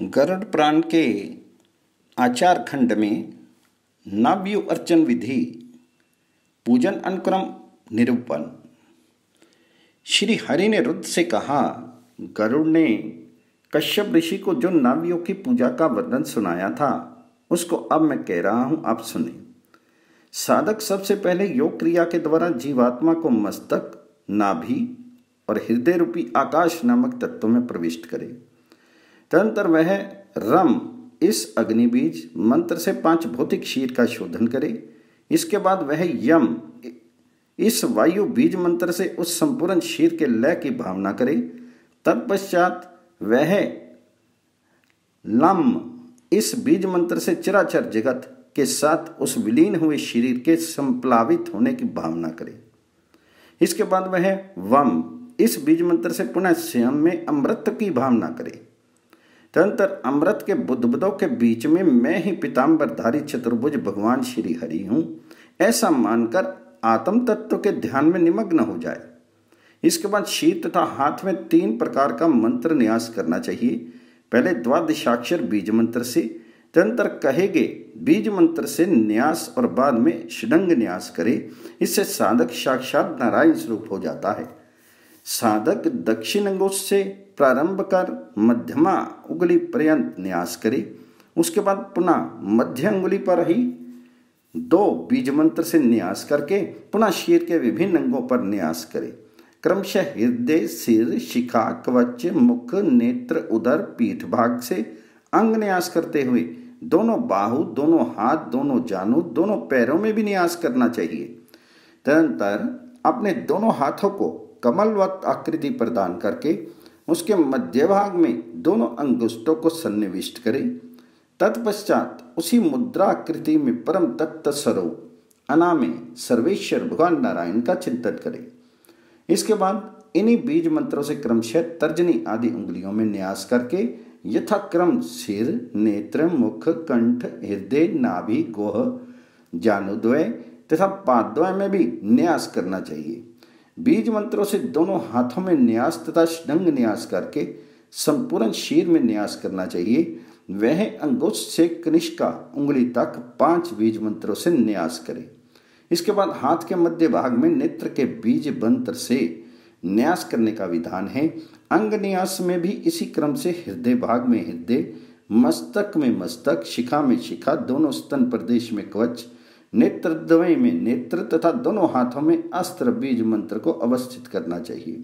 गरुड़ पुराण के आचार खंड में नाव्यू अर्चन विधि पूजन अनुक्रम निरूपण। श्री हरि ने रुद्र से कहा, गरुड़ ने कश्यप ऋषि को जो नाव्यों की पूजा का वर्णन सुनाया था उसको अब मैं कह रहा हूं, आप सुने। साधक सबसे पहले योग क्रिया के द्वारा जीवात्मा को मस्तक, नाभि और हृदय रूपी आकाश नामक तत्वों में प्रविष्ट करे। तदनंतर वह रम इस अग्निबीज मंत्र से 5 भौतिक शीर का शोधन करे। इसके बाद वह यम इस वायु बीज मंत्र से उस संपूर्ण शीर के लय की भावना करे। तत्पश्चात वह लम इस बीज मंत्र से चराचर जगत के साथ उस विलीन हुए शरीर के संप्लावित होने की भावना करे। इसके बाद वह वम इस बीज मंत्र से पुनः स्वयं में अमृत की भावना करे। तदनंतर अमृत के बुदबुदों के बीच में मैं ही पीताम्बरधारी चतुर्भुज भगवान श्री हरि हूं, ऐसा मानकर आत्म तत्व के ध्यान में निमग्न हो जाए। इसके बाद शीर तथा हाथ में 3 प्रकार का मंत्र न्यास करना चाहिए। पहले द्वादशाक्षर बीज मंत्र से, तदनंतर कहे गए बीज मंत्र से न्यास और बाद में षडंग न्यास करे। इससे साधक साक्षात नारायण स्वरूप हो जाता है। साधक दक्षिण अंगुष्ठ से प्रारंभ कर मध्यमा उंगली पर्यंत न्यास करे। उसके बाद पुनः मध्य अंगुली पर ही 2 बीज मंत्र से न्यास करके पुनः शीर के विभिन्न अंगों पर न्यास करे। क्रमशः हृदय, सिर, शिखा, कवच, मुख, नेत्र, उदर, पीठ भाग से अंग न्यास करते हुए दोनों बाहु, दोनों हाथ, दोनों जानु, दोनों पैरों में भी न्यास करना चाहिए। तदनंतर अपने दोनों हाथों को कमलवत आकृति प्रदान करके उसके मध्य भाग में दोनों अंगुष्ठों को सन्निविष्ट करें। तत्पश्चात उसी मुद्रा आकृति में परम तत्व स्वरूप अनामे सर्वेश्वर भगवान नारायण का चिंतन करें। इसके बाद इन्हीं बीज मंत्रों से क्रमशः तर्जनी आदि उंगलियों में न्यास करके यथाक्रम सिर, नेत्र, मुख, कंठ, हृदय, नाभि, गोह, जानुद्वय तथा पादद्वय में भी न्यास करना चाहिए। बीज मंत्रों से दोनों हाथों में न्यास तथा षडंग न्यास करके संपूर्ण शीर में न्यास करना चाहिए। वह अंगुष्ठ से कनिष्का उंगली तक 5 बीज मंत्रों से न्यास करे। इसके बाद हाथ के मध्य भाग में नेत्र के बीज मंत्र से न्यास करने का विधान है। अंग न्यास में भी इसी क्रम से हृदय भाग में हृदय, मस्तक में मस्तक, शिखा में शिखा, दोनों स्तन प्रदेश में कवच, नेत्रद्वय में नेत्र तथा दोनों हाथों में अस्त्र बीज मंत्र को अवस्थित करना चाहिए।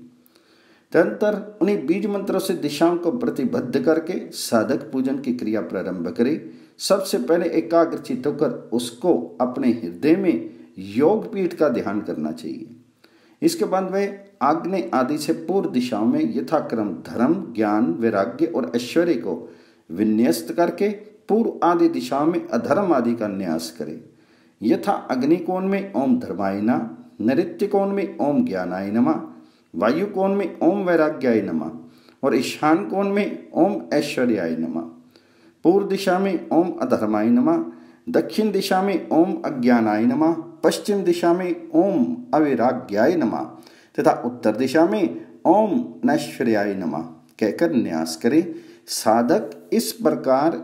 तदनंतर उन्हीं बीज मंत्रों से दिशाओं को प्रतिबद्ध करके साधक पूजन की क्रिया प्रारंभ करे। सबसे पहले एकाग्रचित्त होकर उसको अपने हृदय में योग पीठ का ध्यान करना चाहिए। इसके बाद वह आग्नेय आदि से पूर्व दिशाओं में यथाक्रम धर्म, ज्ञान, वैराग्य और ऐश्वर्य को विन्यस्त करके पूर्व आदि दिशाओं में अधर्म आदि का न्यास करे। यथा अग्निकोण में ओम धर्माय नमः, नैऋत्य कोण में ओम ज्ञानाय नमः, वायु कोण में ओम वैराग्याय नमः और ईशान कोण में ओम ऐश्वर्याय नमः। पूर्व दिशा में ओम अधर्माय नमः, दक्षिण दिशा में ओम अज्ञानाय नमः, पश्चिम दिशा में ओम अवैराग्याय नमः तथा उत्तर दिशा में ओम नैश्वर्याय नमः कहकर न्यास करे। साधक इस प्रकार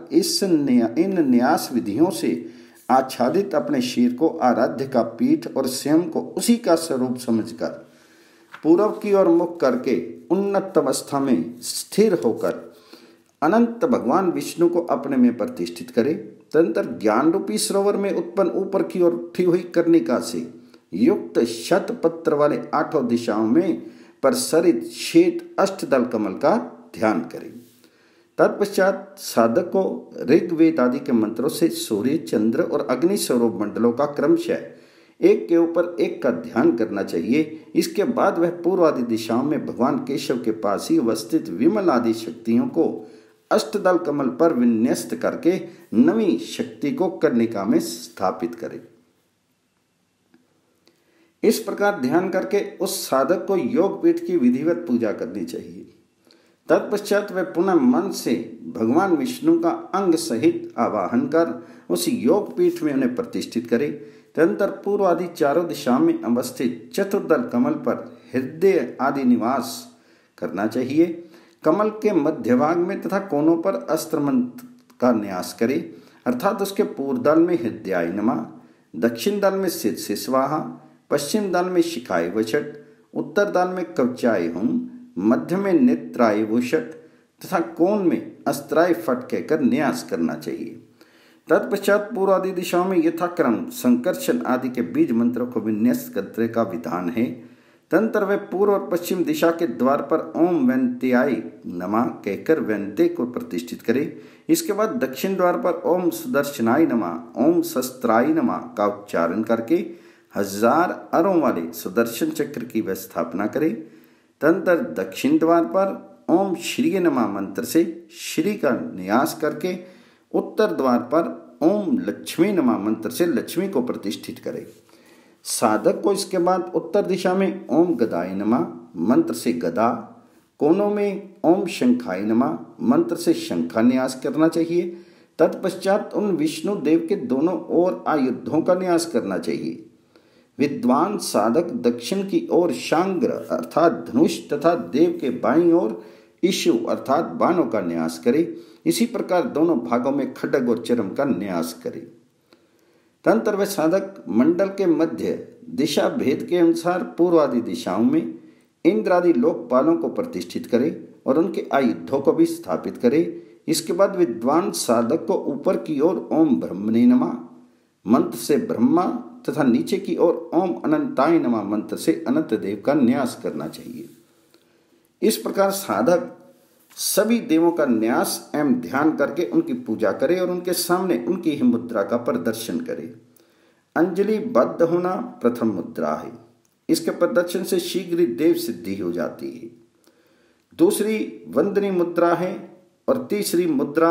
इन न्यास विधियों से आच्छादित अपने शीर को आराध्य का पीठ और स्वयं को उसी का स्वरूप समझकर पूर्व की ओर मुख करके उन्नत अवस्था में स्थिर होकर अनंत भगवान विष्णु को अपने में प्रतिष्ठित करे। तदनंतर ज्ञान रूपी सरोवर में उत्पन्न ऊपर की ओर उठी हुई कर्णिका से युक्त शतपत्र वाले 8 दिशाओं में प्रसरित श्वेत अष्टदल कमल का ध्यान करें। तत्पश्चात साधक को ऋग्वेद आदि के मंत्रों से सूर्य, चंद्र और अग्नि स्वरूप मंडलों का क्रमशः एक के ऊपर एक का ध्यान करना चाहिए। इसके बाद वह पूर्व आदि दिशाओं में भगवान केशव के पास ही अवस्थित विमल आदि शक्तियों को अष्टदल कमल पर विन्यस्त करके नवी शक्ति को कर्णिका में स्थापित करे। इस प्रकार ध्यान करके उस साधक को योग पीठ की विधिवत पूजा करनी चाहिए। तत्पश्चात वह पुनः मन से भगवान विष्णु का अंग सहित आवाहन कर उस योग पीठ में उन्हें प्रतिष्ठित करे। तदनंतर पूर्व आदि 4 दिशाओं में अवस्थित चतुर्दल कमल पर हृदय आदि निवास करना चाहिए। कमल के मध्य भाग में तथा कोनों पर अस्त्र मंत्र का न्यास करे, अर्थात उसके पूर्व दल में हृदयाय नमः, दक्षिण दल में सिर से स्वाहा, पश्चिम दल में शिखाय वचट, उत्तर दल में कवचाय हुम, मध्य में नेत्राय वुषट तथा कोण में अस्त्राय फट कहकर न्यास करना चाहिए। तत्पश्चात पूर्व आदि दिशाओं में यथाक्रम संकर्षण आदि के बीज मंत्रों को विन्यास करने का विधान है। तदंतर वे पूर्व और पश्चिम दिशा के द्वार पर ओम व्यंत्याय नमः कहकर व्यंत्य को प्रतिष्ठित करे। इसके बाद दक्षिण द्वार पर ओम सुदर्शनाय नमः, ओम शस्त्राय नमः का उच्चारण करके 1000 अरों वाले सुदर्शन चक्र की वह स्थापना करे। तदंतर दक्षिण द्वार पर ओम श्री नमः मंत्र से श्री का न्यास करके उत्तर द्वार पर ओम लक्ष्मी नमः मंत्र से लक्ष्मी को प्रतिष्ठित करे। साधक को इसके बाद उत्तर दिशा में ओम गदाय नमः मंत्र से गदा, कोनों में ओम शंखाय नमः मंत्र से शंखा न्यास करना चाहिए। तत्पश्चात उन विष्णु देव के दोनों ओर आयुधों का न्यास करना चाहिए। विद्वान साधक दक्षिण की ओर शांग्र अर्थात धनुष तथा देव के बाईं ओर इशु अर्थात बाणों का न्यास करे। इसी प्रकार दोनों भागों में खड्ग और चरम का न्यास करे। तदंतर वह साधक मंडल के मध्य दिशा भेद के अनुसार पूर्व आदि दिशाओं में इंद्र आदि लोकपालों को प्रतिष्ठित करे और उनके आयुधों को भी स्थापित करे। इसके बाद विद्वान साधक को ऊपर की ओर ओम ब्रह्मणे नमः मंत्र से ब्रह्मा तथा नीचे की ओर ओम अनंताय नमः मंत्र से अनंत देव का न्यास करना चाहिए। इस प्रकार साधक सभी देवों का न्यास एवं ध्यान करके उनकी पूजा करे और उनके सामने उनकी ही मुद्रा का प्रदर्शन करे। अंजलि बद्ध होना प्रथम मुद्रा है। इसके प्रदर्शन से शीघ्र ही देव सिद्धि हो जाती है। दूसरी वंदनी मुद्रा है और तीसरी मुद्रा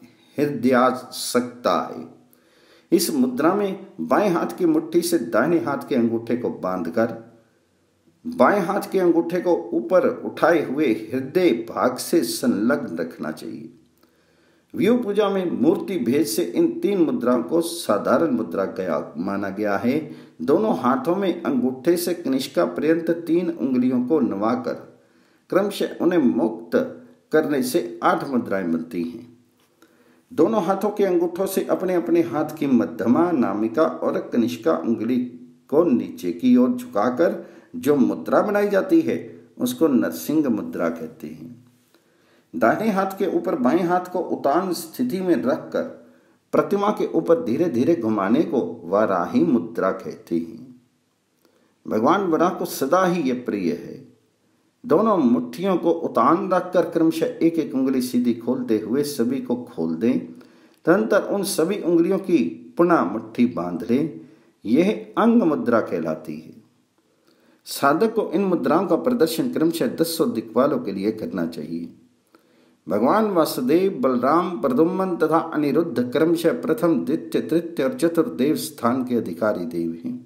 हृदयासक्ता है। इस मुद्रा में बाएं हाथ की मुट्ठी से दाहिने हाथ के अंगूठे को बांधकर बाएं हाथ के अंगूठे को ऊपर उठाए हुए हृदय भाग से संलग्न रखना चाहिए। व्यू पूजा में मूर्ति भेद से इन 3 मुद्राओं को साधारण मुद्रा माना गया है। दोनों हाथों में अंगूठे से कनिष्का पर्यंत 3 उंगलियों को नवाकर क्रमशः उन्हें मुक्त करने से 8 मुद्राएं बनती हैं। दोनों हाथों के अंगूठों से अपने अपने हाथ की मध्यमा, नामिका और कनिष्का उंगली को नीचे की ओर झुकाकर जो मुद्रा बनाई जाती है उसको नरसिंह मुद्रा कहते हैं। दाहिने हाथ के ऊपर बाएं हाथ को उतान स्थिति में रखकर प्रतिमा के ऊपर धीरे धीरे घुमाने को वाराही मुद्रा कहते हैं। भगवान वराह को सदा ही यह प्रिय है। दोनों मुट्ठियों को उतान रखकर क्रमशः एक एक उंगली सीधी खोलते हुए सभी को खोल दें। तदंतर उन सभी उंगलियों की पुनः मुट्ठी बांध लें। यह अंग मुद्रा कहलाती है। साधक को इन मुद्राओं का प्रदर्शन क्रमशः 10 दिक्पालों के लिए करना चाहिए। भगवान वासुदेव, बलराम, प्रद्युम्न तथा अनिरुद्ध क्रमशः प्रथम, द्वितीय, तृतीय और चतुर्थ देव स्थान के अधिकारी देव हैं।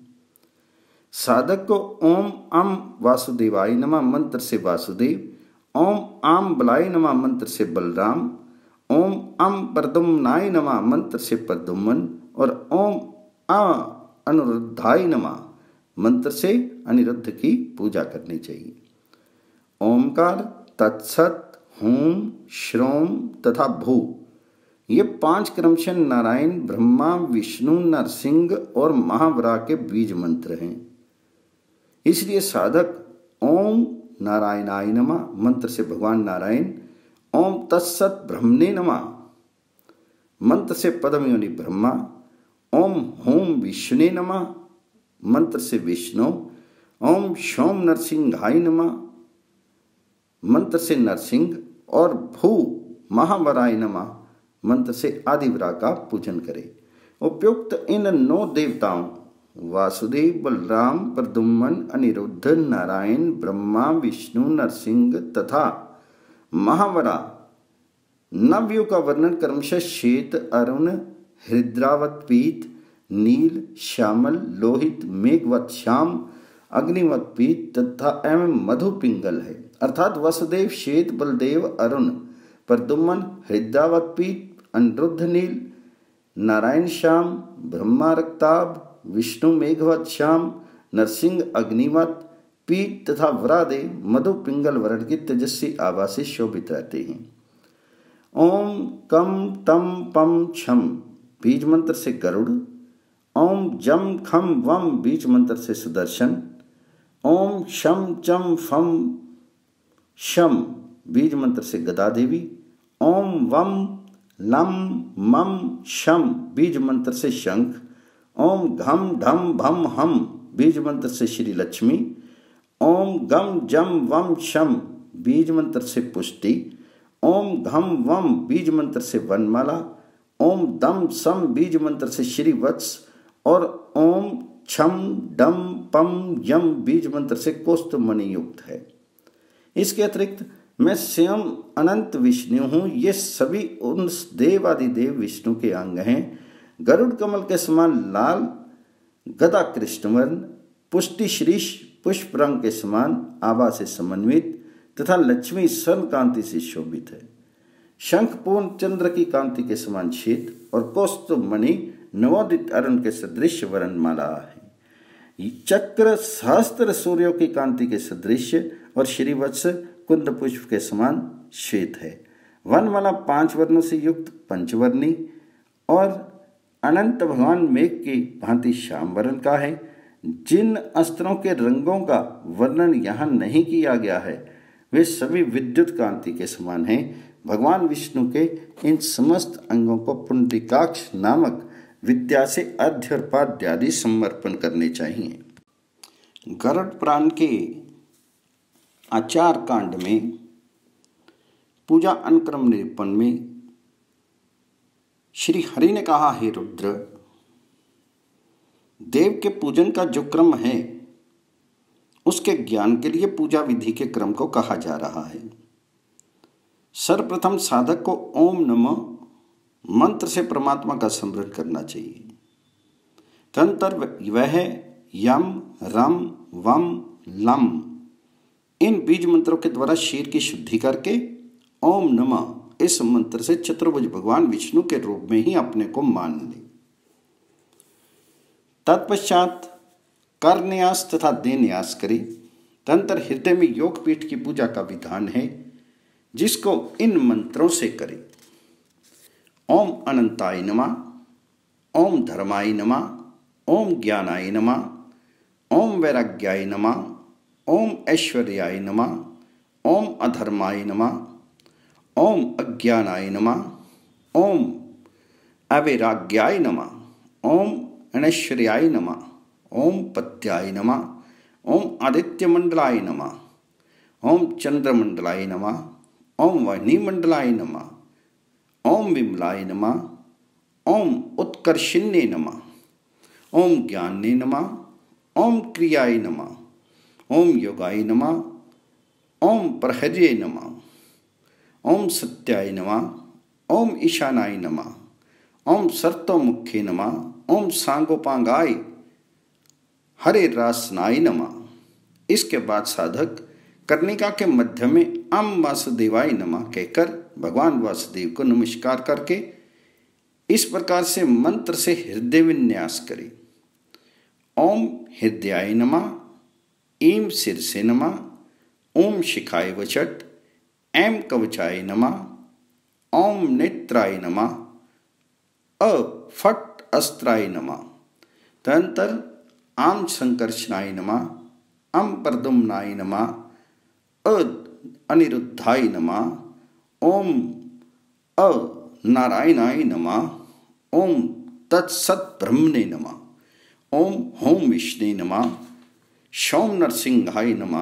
साधक को ओम अम वासुदेवाय नमः मंत्र से वासुदेव, ओम आम बलाय नमः मंत्र से बलराम, ओम अम प्रद्युम्नाय नमः मंत्र से प्रद्युम्न और ओम अनिरुद्धाय नमः मंत्र से अनिरुद्ध की पूजा करनी चाहिए। ओमकार, तत्सत, हूम, श्रोम तथा भू ये 5 क्रमशः नारायण, ब्रह्मा, विष्णु, नरसिंह और महावराह के बीज मंत्र हैं। इसलिए साधक ओम नारायणाय नमः मंत्र से भगवान नारायण, ओम तत्सत ब्रह्मणे नमः मंत्र से पद्मयोनि ब्रह्मा, ओम होम विष्णुने नमः मंत्र से विष्णु, ओम शोम नरसिंहाय नमः मंत्र से नरसिंह और भू महावराय नमः मंत्र से आदिवरा का पूजन करें। उपयुक्त इन 9 देवताओं वासुदेव, बलराम, प्रद्युम्न, अनिरुद्ध, नारायण, ब्रह्मा, विष्णु, नरसिंह तथा महावरा नवयु का वर्णन क्रमशः श्वेत, अरुण, हृद्रावत पीत, नील, श्यामल, लोहित, मेघवत श्याम, अग्निवत पीत तथा एवं मधु पिंगल है। अर्थात वसुदेव श्वेत, बलदेव अरुण, प्रद्युम्न हृद्रावत पीत, अनिरुद्ध नील, नारायण श्याम, ब्रह्मा रक्ताभ, विष्णु मेघवत श्याम, नरसिंह अग्निवत, पीठ तथा व्रादे मधु पिंगल वर्ण की तेजस्वी आभा से शोभित रहते हैं। ओम कम टम पम छम बीज मंत्र से गरुड़। ओम जम खम वम बीज मंत्र से सुदर्शन। ओम शम चम फम शम बीज मंत्र से गदा देवी। ओम वम लम मम शम बीज मंत्र से शंख। ओम घम ढम भम हम बीज मंत्र से श्री लक्ष्मी। ओम गम जम वम शम बीज मंत्र से पुष्टि। ओम घम वम बीज मंत्र से वनमाला। ओम दम सम बीज मंत्र से श्री वत्स और ओम छम डम पम यम बीज मंत्र से कौस्तुभमणि युक्त है। इसके अतिरिक्त मैं स्वयं अनंत विष्णु हूँ। ये सभी उन देवादिदेव विष्णु के अंग हैं। गरुड़ कमल के समान लाल, गदा कृष्णवर्ण, पुष्टि शीर्ष पुष्प रंग के समान आभा से समन्वित तथा लक्ष्मी स्वर्ण कांति से शोभित है। शंख पूर्ण चंद्र की कांति के समान श्वेत और कौस्तुभमणि नवोदित अरुण के सदृश वर्णमाला है। चक्र सहस्त्र सूर्यों की कांति के सदृश और श्रीवत्स कुंद पुष्प के समान श्वेत है। वनमाला 5 वर्णों से युक्त पंचवर्णी और अनंत भगवान मेघ की भांति श्याम वर्ण का है। जिन अस्त्रों के रंगों का वर्णन यहाँ नहीं किया गया है वे सभी विद्युत कांति के समान हैं। भगवान विष्णु के इन समस्त अंगों को पुंडरीकाक्ष नामक विद्या से अर्घ्य और पाद्य आदि समर्पण करने चाहिए। गरुड़ पुराण के आचार कांड में पूजा अनुक्रम निरूपण में श्री हरि ने कहा, हे रुद्र, देव के पूजन का जो क्रम है उसके ज्ञान के लिए पूजा विधि के क्रम को कहा जा रहा है। सर्वप्रथम साधक को ओम नमः मंत्र से परमात्मा का स्मरण करना चाहिए। तदनंतर वह यम रम वम लम इन बीज मंत्रों के द्वारा शरीर की शुद्धि करके ओम नमः इस मंत्र से चतुर्भुज भगवान विष्णु के रूप में ही अपने को मान ले। तत्पश्चात कर न्यास तथा दे न्यास करे। तदनंतर हृदय में योग पीठ की पूजा का विधान है जिसको इन मंत्रों से करे। ओम अनंताय नमः, ओम धर्माय नमः, ओम ज्ञानाय नमः, ओम वैराग्याय नमः, ओम ऐश्वर्याय नमः, ओम अधर्माय नमः, ओम अज्ञानाय नमः, ओम अवैराग्याय नमः, ओम अनैश्वर्याय नमः, ओम पत्याय नमः, ओम आदित्यमंडलाय नमः, ओम चंद्रमंडलाय नमः, ओम वाहिनीमंडलाय नमः, ओम विमलाय नमः, ओम उत्कर्षिण्ये नमः, ओम ज्ञाने नमः, ओम क्रियाय नमः, ओम योगाय नमः, ओम प्रहर्ये नमः, ओम सत्याय नमः, ओम ईशानाय नमः, ओम सर्तोमुखे नमः, ओम सांगोपांगाय हरे रासनाय नमः। इसके बाद साधक कर्णिका के मध्य में अम वासुदेवाय नमः कहकर भगवान वासुदेव को नमस्कार करके इस प्रकार से मंत्र से हृदय विन्यास करे। ओम हृदयाय नमः, ईम शीर्षे नमः, ओम शिखाय वचट, ऐम कवचाय नमः, ओम नेत्राय नमः, अ फट अस्त्राय नमः। तदनंतर आम संकर्षणाय नमः, अम प्रद्युम्नाय नमः, अ अनिरुद्धाय नमः, ओम अ नारायणाय नमः, ओम तत्सत ब्रह्मणे नमः, ओम होम विष्णे नमः, सोम नरसिंहाय नमः,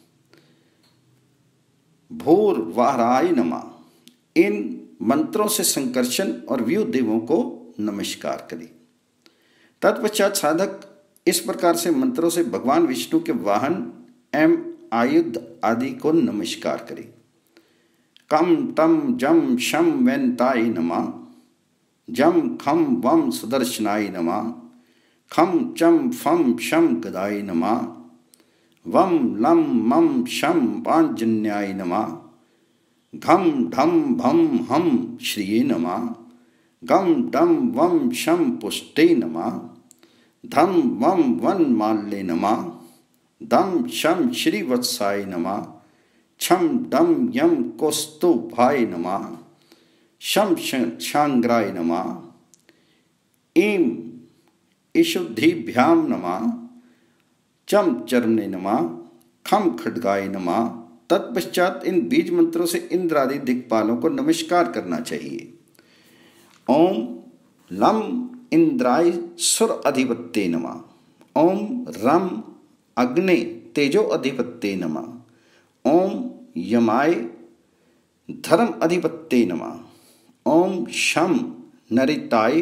भूर वाहराय नमः। इन मंत्रों से संकर्षण और व्यू देवों को नमस्कार करें। तत्पश्चात साधक इस प्रकार से मंत्रों से भगवान विष्णु के वाहन एवं आयुध आदि को नमस्कार करें। कम तम जम शम वेन्ताय नमः, जम खम वम सुदर्शनाय नमः, खम चम फम शम गदाय नमः, वम लम मम शम पांजन्याय नमः, घम ढम भम हम श्रिये नमः, गम डम वम शम पुष्टे नमः, धम वम वन माल्ये नमः, दम शम श्रीवत्साय नमः, छम डम यम कौस्तुभाय नमः, शम शांग्राय नमः, ईम ईशुद्धिभ्याम नमः, चम चरणे नमः, खम खड्गाय नमः। तत्पश्चात इन बीज मंत्रों से इंद्र आदि दिक्पालों को नमस्कार करना चाहिए। ओम लम इंद्राय सुर अधिपत्ये नमः, ओम रम अग्नि तेजो अधिपत्ये नमः, ओम यमाय धर्म अधिपत्ये नमः, ओम शम नरिताय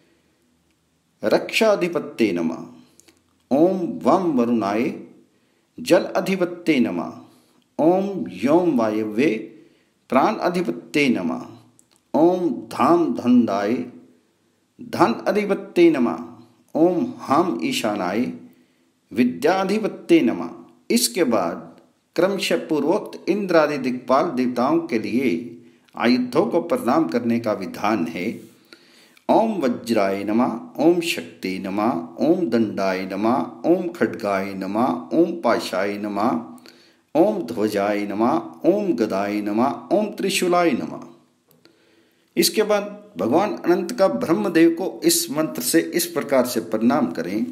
रक्षा अधिपत्ये नमः, ओम वम वरुणाय जल अधिपत्ये नमः, ओम योम वायव्ये प्राण अधिपत्ये नमः, ओम धाम धनदाय धन अधिपत्ये नमः, ओम हम ईशानाय विद्याधिपत्ये नमः। इसके बाद क्रमशः पूर्वोक्त इंद्र आदि दिक्पाल देवताओं के लिए आयुधों को प्रणाम करने का विधान है। ओम वज्राय नमः, ओम शक्ति नमः, ओम दंडाय नमः, ओम खड्गाय नमः, ओम पाशाय नमः, ओम ध्वजाय नमः, ओम गदाय नमः, ओम त्रिशूलाय नमः। इसके बाद भगवान अनंत का ब्रह्मदेव को इस मंत्र से इस प्रकार से प्रणाम करें।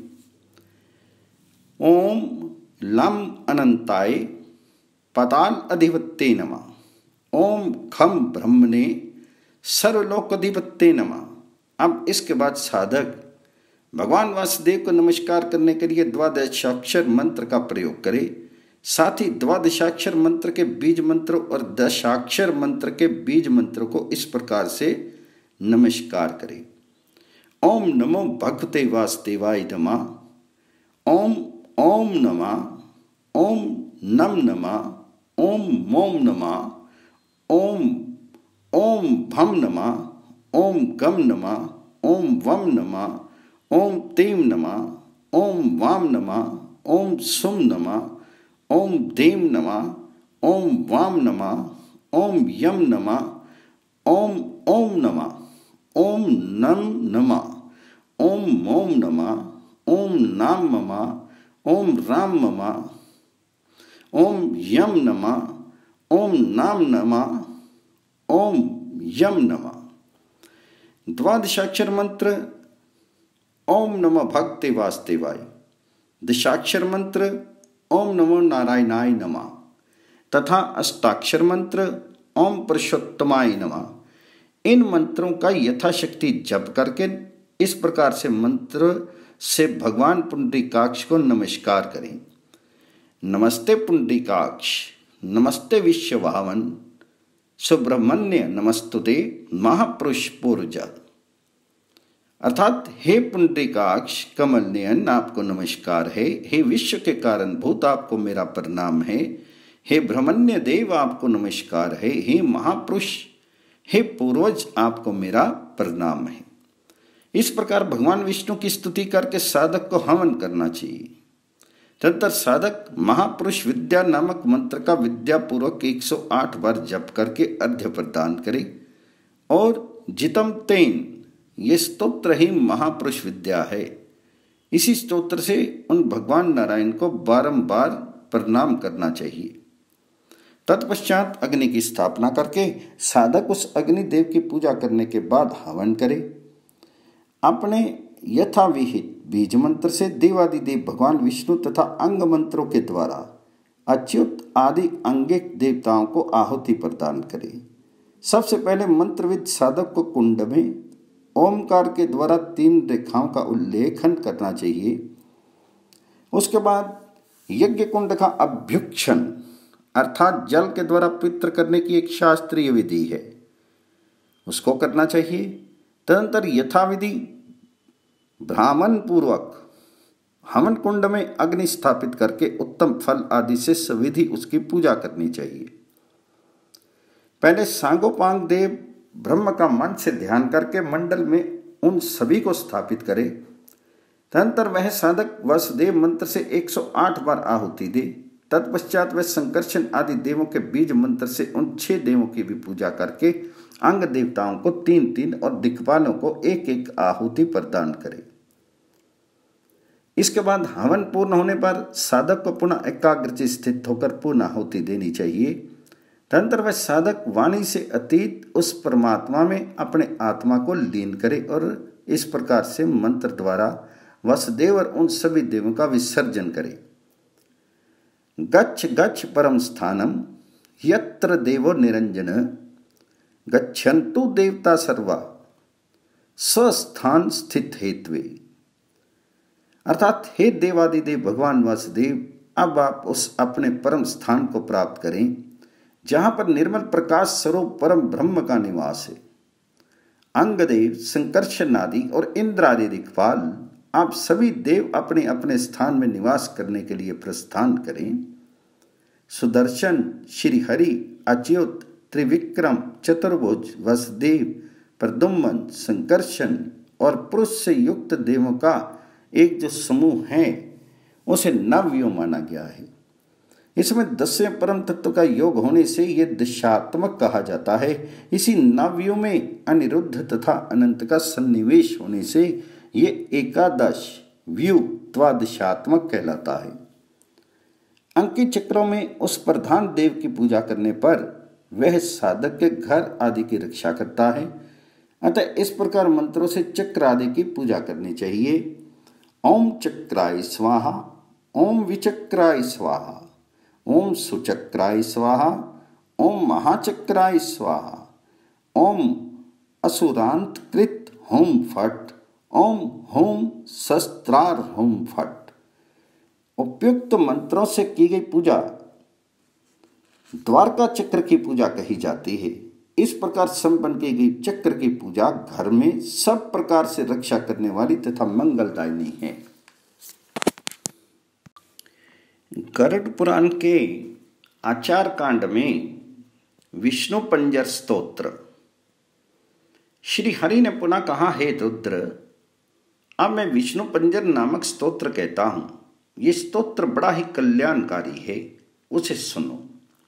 ओम लम अनंताय पाताल अधिपत्ये नमः, ओम खम ब्रह्मणे सर्वलोक अधिपत्ये नमः। अब इसके बाद साधक भगवान वासुदेव को नमस्कार करने के लिए द्वादशाक्षर मंत्र का प्रयोग करे। साथ ही द्वादशाक्षर मंत्र के बीज मंत्रों और दशाक्षर मंत्र के बीज मंत्रों को इस प्रकार से नमस्कार करे। ओम नमो भगवते वासुदेवाय नमः, ओम ओम नमः, ओम नम नमः, ओम मोम नमः, ओम ओम भम नमः, ओम गम नमः, ओम वम नमः, ओम तेम नमः, ओम वाम नमः, ओम सुम नमः, ओम देम नमः, ओम वाम नमः, ओम यम नमः, ओम ओम नमः, ओम नम नमः, ओम मोम नमः, ओम नाम नमः, ओम राम नमः, ओम यम नमः, ओम नाम नमः, ओम यम नमः। द्वादशाक्षर मंत्र ओम नमः भगवते वासुदेवाय, दशाक्षर मंत्र ओम नमो नारायणाय नमः तथा अष्टाक्षर मंत्र ओम पुरुषोत्तमाय नमः। इन मंत्रों का यथाशक्ति जप करके इस प्रकार से मंत्र से भगवान पुंडरीकाक्ष को नमस्कार करें। नमस्ते पुंडरीकाक्ष, नमस्ते विश्वभावन, सुब्रह्मण्य नमस्तुते महापुरुष पूर्वज। अर्थात हे पुंडरीकाक्ष कमल नयन, आपको नमस्कार है। हे विश्व के कारणभूत, आपको मेरा प्रणाम है। हे ब्रह्मण्य देव, आपको नमस्कार है। हे महापुरुष, हे पूर्वज, आपको मेरा प्रणाम है। इस प्रकार भगवान विष्णु की स्तुति करके साधक को हवन करना चाहिए। तदनंतर साधक महापुरुष विद्या नामक मंत्र का विद्यापूर्वक 108 बार जप करके अर्घ्य प्रदान करे। और जितम तेन, ये स्तोत्र ही महापुरुष विद्या है। इसी स्तोत्र से उन भगवान नारायण को बारंबार प्रणाम करना चाहिए। तत्पश्चात अग्नि की स्थापना करके साधक उस अग्निदेव की पूजा करने के बाद हवन करे। अपने यथाविहित बीज मंत्र से देवादिदेव भगवान विष्णु तथा अंग मंत्रों के द्वारा अच्युत आदि अंगिक देवताओं को आहुति प्रदान करे। सबसे पहले मंत्रविद साधक को कुंड में ओमकार के द्वारा 3 रेखाओं का उल्लेखन करना चाहिए। उसके बाद यज्ञ कुंड का अभ्युक्षण अर्थात जल के द्वारा पवित्र करने की एक शास्त्रीय विधि है, उसको करना चाहिए। तदनंतर यथाविधि ब्राह्मण पूर्वक हवन कुंड में अग्नि स्थापित करके उत्तम फल आदि से सविधि उसकी पूजा करनी चाहिए। पहले सांगोपांग देव ब्रह्म का मन से ध्यान करके मंडल में उन सभी को स्थापित करे। तदनंतर वह साधक वासुदेव मंत्र से 108 बार आहुति दे। तत्पश्चात वह संकर्षण आदि देवों के बीज मंत्र से उन 6 देवों की भी पूजा करके अंग देवताओं को 3-3 और दिक्पालों को 1-1 आहुति प्रदान करे। इसके बाद हवन पूर्ण होने पर साधक को पुनः एकाग्र स्थित होकर पूर्ण आहुति देनी चाहिए। तदनंतर वह साधक वाणी से अतीत उस परमात्मा में अपने आत्मा को लीन करे और इस प्रकार से मंत्र द्वारा वसुदेव और उन सभी देवों का विसर्जन करे। गच्छ गच्छ परम स्थानम यत्र देवो निरंजन गच्छन्तु देवता सर्वा स्वस्थान स्थित हेत्वे। अर्थात हे देवादिदेव भगवान वासुदेव, अब आप उस अपने परम स्थान को प्राप्त करें जहां पर निर्मल प्रकाश स्वरूप परम ब्रह्म का निवास है। अंगदेव, संकर्षण आदि और इंद्र आदि दिक्पाल, आप सभी देव अपने अपने स्थान में निवास करने के लिए प्रस्थान करें। सुदर्शन, श्री हरि, अच्युत, त्रिविक्रम, चतुर्भुज, वसुदेव, प्रद्युम्न, संकर्षण और पुरुष से युक्त देवों का एक जो समूह है उसे नवव्यूह माना गया है। इसमें 10वें परम तत्व का योग होने से यह दिशात्मक कहा जाता है। इसी नवव्यूह में अनिरुद्ध तथा अनंत का सन्निवेश होने से यह एकादश व्यू द्वादशात्मक कहलाता है। अंकित चक्रों में उस प्रधान देव की पूजा करने पर वह साधक के घर आदि की रक्षा करता है। अतः इस प्रकार मंत्रों से चक्र आदि की पूजा करनी चाहिए। ओम चक्राय स्वाहा, ओम विचक्राय स्वाहा, ओम सुचक्राय स्वाहा, ओम महाचक्राय स्वाहा, ओम असुरांत कृत होम फट, ओम होम शस्त्रार होम फट। उपयुक्त मंत्रों से की गई पूजा द्वारका चक्र की पूजा कही जाती है। इस प्रकार संपन्न की गई चक्र की पूजा घर में सब प्रकार से रक्षा करने वाली तथा मंगलदायिनी है। गरुड़ पुराण के आचार कांड में विष्णु पंजर स्तोत्र। श्री हरि ने पुनः कहा, हे रुद्र, अब मैं विष्णु पंजर नामक स्तोत्र कहता हूं। यह स्तोत्र बड़ा ही कल्याणकारी है, उसे सुनो।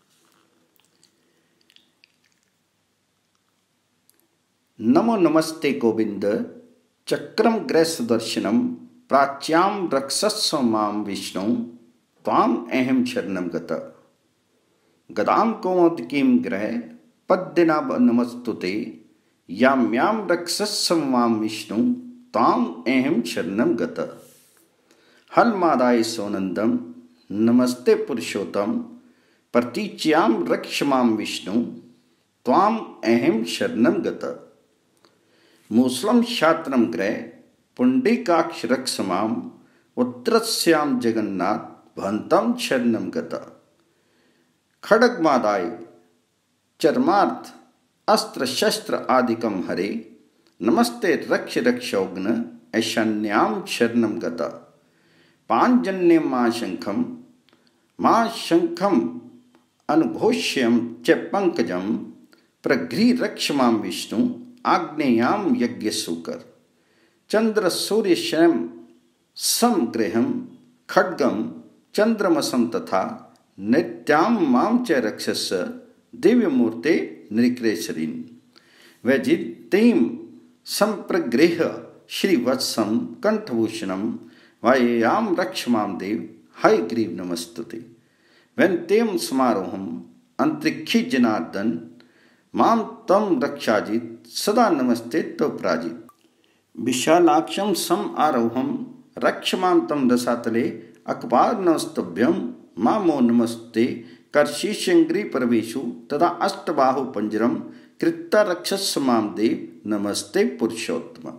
नमो नमस्ते गोविंद, चक्रम ग्रह सुदर्शनम, प्राच्याम रक्षस्व माम विष्णु, त्वाम अहम शरणम गत। गदाम कौमुदकीम ग्रह पद्दिना नमस्तुते, याम्याम रक्षस्व माम विष्णु, त्वाम अहम शरणम गत। हलमादाय सोनंदम, नमस्ते पुरुषोत्तम, प्रतीच्याम रक्ष माम विष्णु, त्वाम अहम शरणम गत। मूसलम शात्रम ग्रह पुंडिकाक्ष रक्षमाम, उत्तरस्याम जगन्नाथ, भंतम शरणम गत। खड्गमादाय चर्मार्थ अस्त्र शस्त्र आदिकम हरे, नमस्ते रक्ष रक्षोग्न ऐशन्याम शरणम गत। पांजन्यम मां शंखम अनुघोष्यम च पंकजम, प्रघ्री रक्ष माम विष्णु, आग्नेयाम यज्ञ सूकर। चंद्र सूर्य शयम समग्रहम खड्गम चंद्रमसम तथा नित्याम माम च रक्षस, दिव्य मूर्ते नृक्रेशरीन। वैजितीम संप्रगृह श्रीवत्सम कंठभूषणम, वायाम रक्ष माम देव, हयग्रीव नमस्तुते। वैन्तेम समारोहम अंतरिक्षी जनार्दन, माम तम रक्षाजित, सदा नमस्ते तो प्राजित। विशालाक्षम सम आरोहम रक्ष माम तम रसातले, अकबार नमस्तभ्यम मामो नमस्ते। कर्षीशंग्री परवेशु तथा अष्टबाहु पंजरम, कृत्ता रक्षस्व माम देव, नमस्ते पुरुषोत्तम।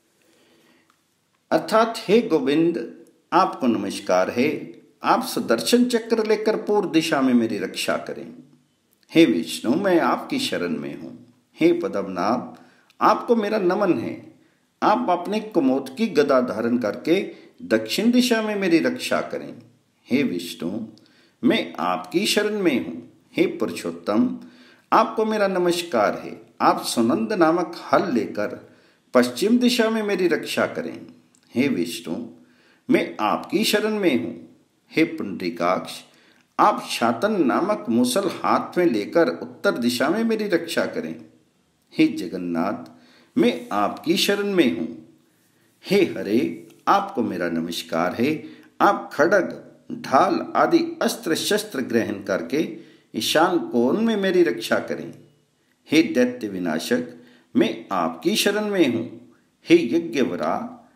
अर्थात हे गोविंद, आपको नमस्कार है। आप सुदर्शन चक्र लेकर पूर्व दिशा में मेरी रक्षा करें। हे विष्णु, मैं आपकी शरण में हूँ। हे पद्मनाभ, आपको मेरा नमन है। आप अपने कुमोद की गदा धारण करके दक्षिण दिशा में मेरी रक्षा करें। हे विष्णु, मैं आपकी शरण में हूँ। हे पुरुषोत्तम, आपको मेरा नमस्कार है। आप सुनंद नामक हल लेकर पश्चिम दिशा में मेरी रक्षा करें। हे विष्णु, मैं आपकी शरण में हूँ। हे पुंडरीकाक्ष, आप शातन नामक मूसल हाथ में लेकर उत्तर दिशा में मेरी रक्षा करें। हे जगन्नाथ, मैं आपकी शरण में हूँ। हे हरे, आपको मेरा नमस्कार है। आप खड्ग ढाल आदि अस्त्र शस्त्र ग्रहण करके ईशान कोण में मेरी रक्षा करें। हे दैत्य विनाशक, मैं आपकी शरण में हूँ। हे यज्ञवरा,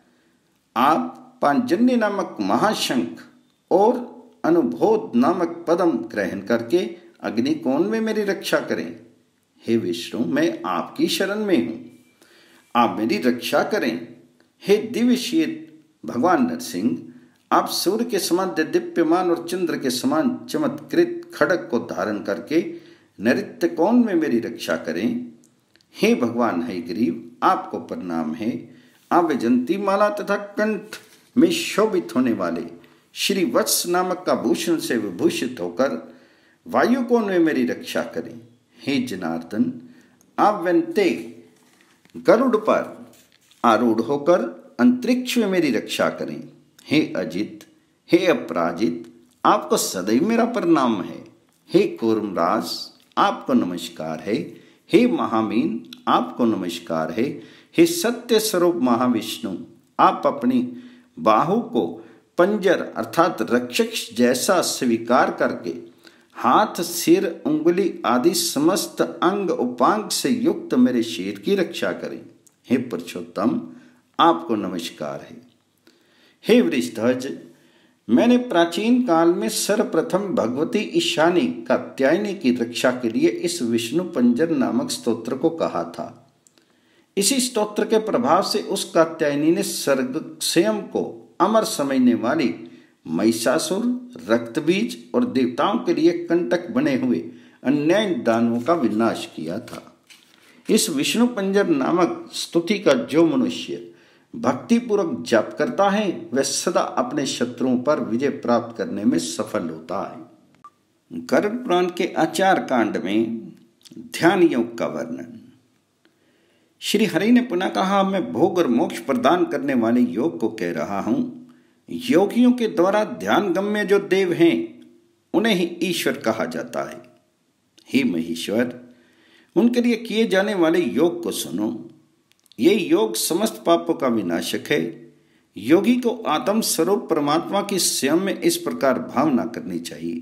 आप पांजन्य नामक महाशंख और अनुभोद नामक पद्म ग्रहण करके अग्निकोण में मेरी रक्षा करें। हे विष्णु, मैं आपकी शरण में हूँ, आप मेरी रक्षा करें। हे दिव्यशीत भगवान नरसिंह, आप सूर्य के समान दीप्यमान और चंद्र के समान चमत्कृत खड्ग को धारण करके नैऋत्य कोण में मेरी रक्षा करें। हे भगवान हयग्रीव, आपको प्रणाम है। आप वैजयंती माला तथा कंठ में शोभित होने वाले श्री वत्स नामक का भूषण से विभूषित होकर वायु कोण में मेरी रक्षा करें। हे जनार्दन, आप वैन्ते गरुड़ पर आरूढ़ होकर अंतरिक्ष में मेरी रक्षा करें। हे अजित, हे अपराजित, आपको सदैव मेरा प्रणाम है। हे कूर्मराज, आपको नमस्कार है। हे महामीन, आपको नमस्कार है। हे सत्य स्वरूप महाविष्णु, आप अपनी बाहु को पंजर अर्थात रक्षक जैसा स्वीकार करके हाथ, सिर, उंगली आदि समस्त अंग उपांग से युक्त मेरे शरीर की रक्षा करें। हे पुरुषोत्तम, आपको नमस्कार है। हे वृषध्वज, मैंने प्राचीन काल में सर्वप्रथम भगवती ईशानी कात्यायनी की रक्षा के लिए इस विष्णु पंजर नामक स्तोत्र को कहा था। इसी स्तोत्र के प्रभाव से उस कात्यायनी ने स्वयं को अमर समझने वाली महिषासुर, रक्तबीज और देवताओं के लिए कंटक बने हुए अन्याय दानवों का विनाश किया था। इस विष्णु पंजर नामक स्तुति का जो मनुष्य भक्तिपूर्वक जाप करता है वह सदा अपने शत्रुओं पर विजय प्राप्त करने में सफल होता है। गरुड़ पुराण के आचार कांड में ध्यान योग का वर्णन। श्री हरि ने पुनः कहा, मैं भोग और मोक्ष प्रदान करने वाले योग को कह रहा हूं। योगियों के द्वारा ध्यान गम्य जो देव हैं उन्हें ही ईश्वर कहा जाता है। हे महेश्वर, उनके लिए किए जाने वाले योग को सुनो। ये योग समस्त पापों का विनाशक है। योगी को आत्म स्वरूप परमात्मा की स्वयं में इस प्रकार भावना करनी चाहिए,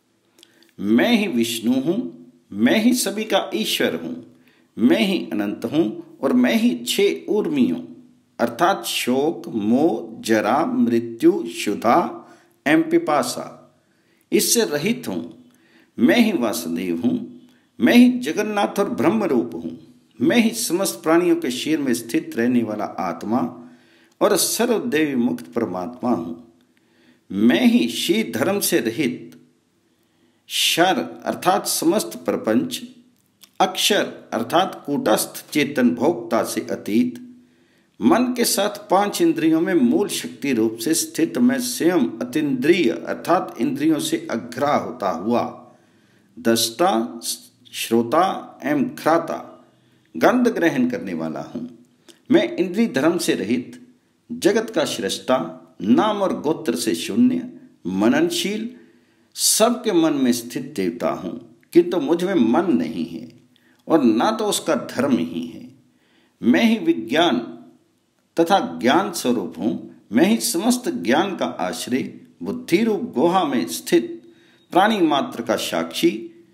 मैं ही विष्णु हूं, मैं ही सभी का ईश्वर हूं, मैं ही अनंत हूं और मैं ही 6 ऊर्मियों अर्थात शोक, मोह, जरा, मृत्यु, क्षुधा एवं पिपासा इससे रहित हूं। मैं ही वासुदेव हूं, मैं ही जगन्नाथ और ब्रह्म रूप हूं, मैं ही समस्त प्राणियों के शरीर में स्थित रहने वाला आत्मा और सर्वदेवी मुक्त परमात्मा हूं। मैं ही शीत धर्म से रहित क्षर अर्थात समस्त प्रपंच, अक्षर अर्थात कूटस्थ चेतन भोक्ता से अतीत, मन के साथ 5 इंद्रियों में मूल शक्ति रूप से स्थित मैं स्वयं अतीन्द्रिय अर्थात इंद्रियों से अग्रा होता हुआ दृष्टा, श्रोता एवं ख्राता गंध ग्रहण करने वाला हूं। मैं इंद्रिय धर्म से रहित, जगत का श्रेष्ठा, नाम और गोत्र से शून्य, मननशील, सबके मन में स्थित देवता हूं, किंतु मुझ में मन नहीं है और ना तो उसका धर्म ही है। मैं ही विज्ञान तथा ज्ञान स्वरूप हूं। मैं ही समस्त ज्ञान का आश्रय, बुद्धि रूप गुहा में स्थित प्राणी मात्र का साक्षी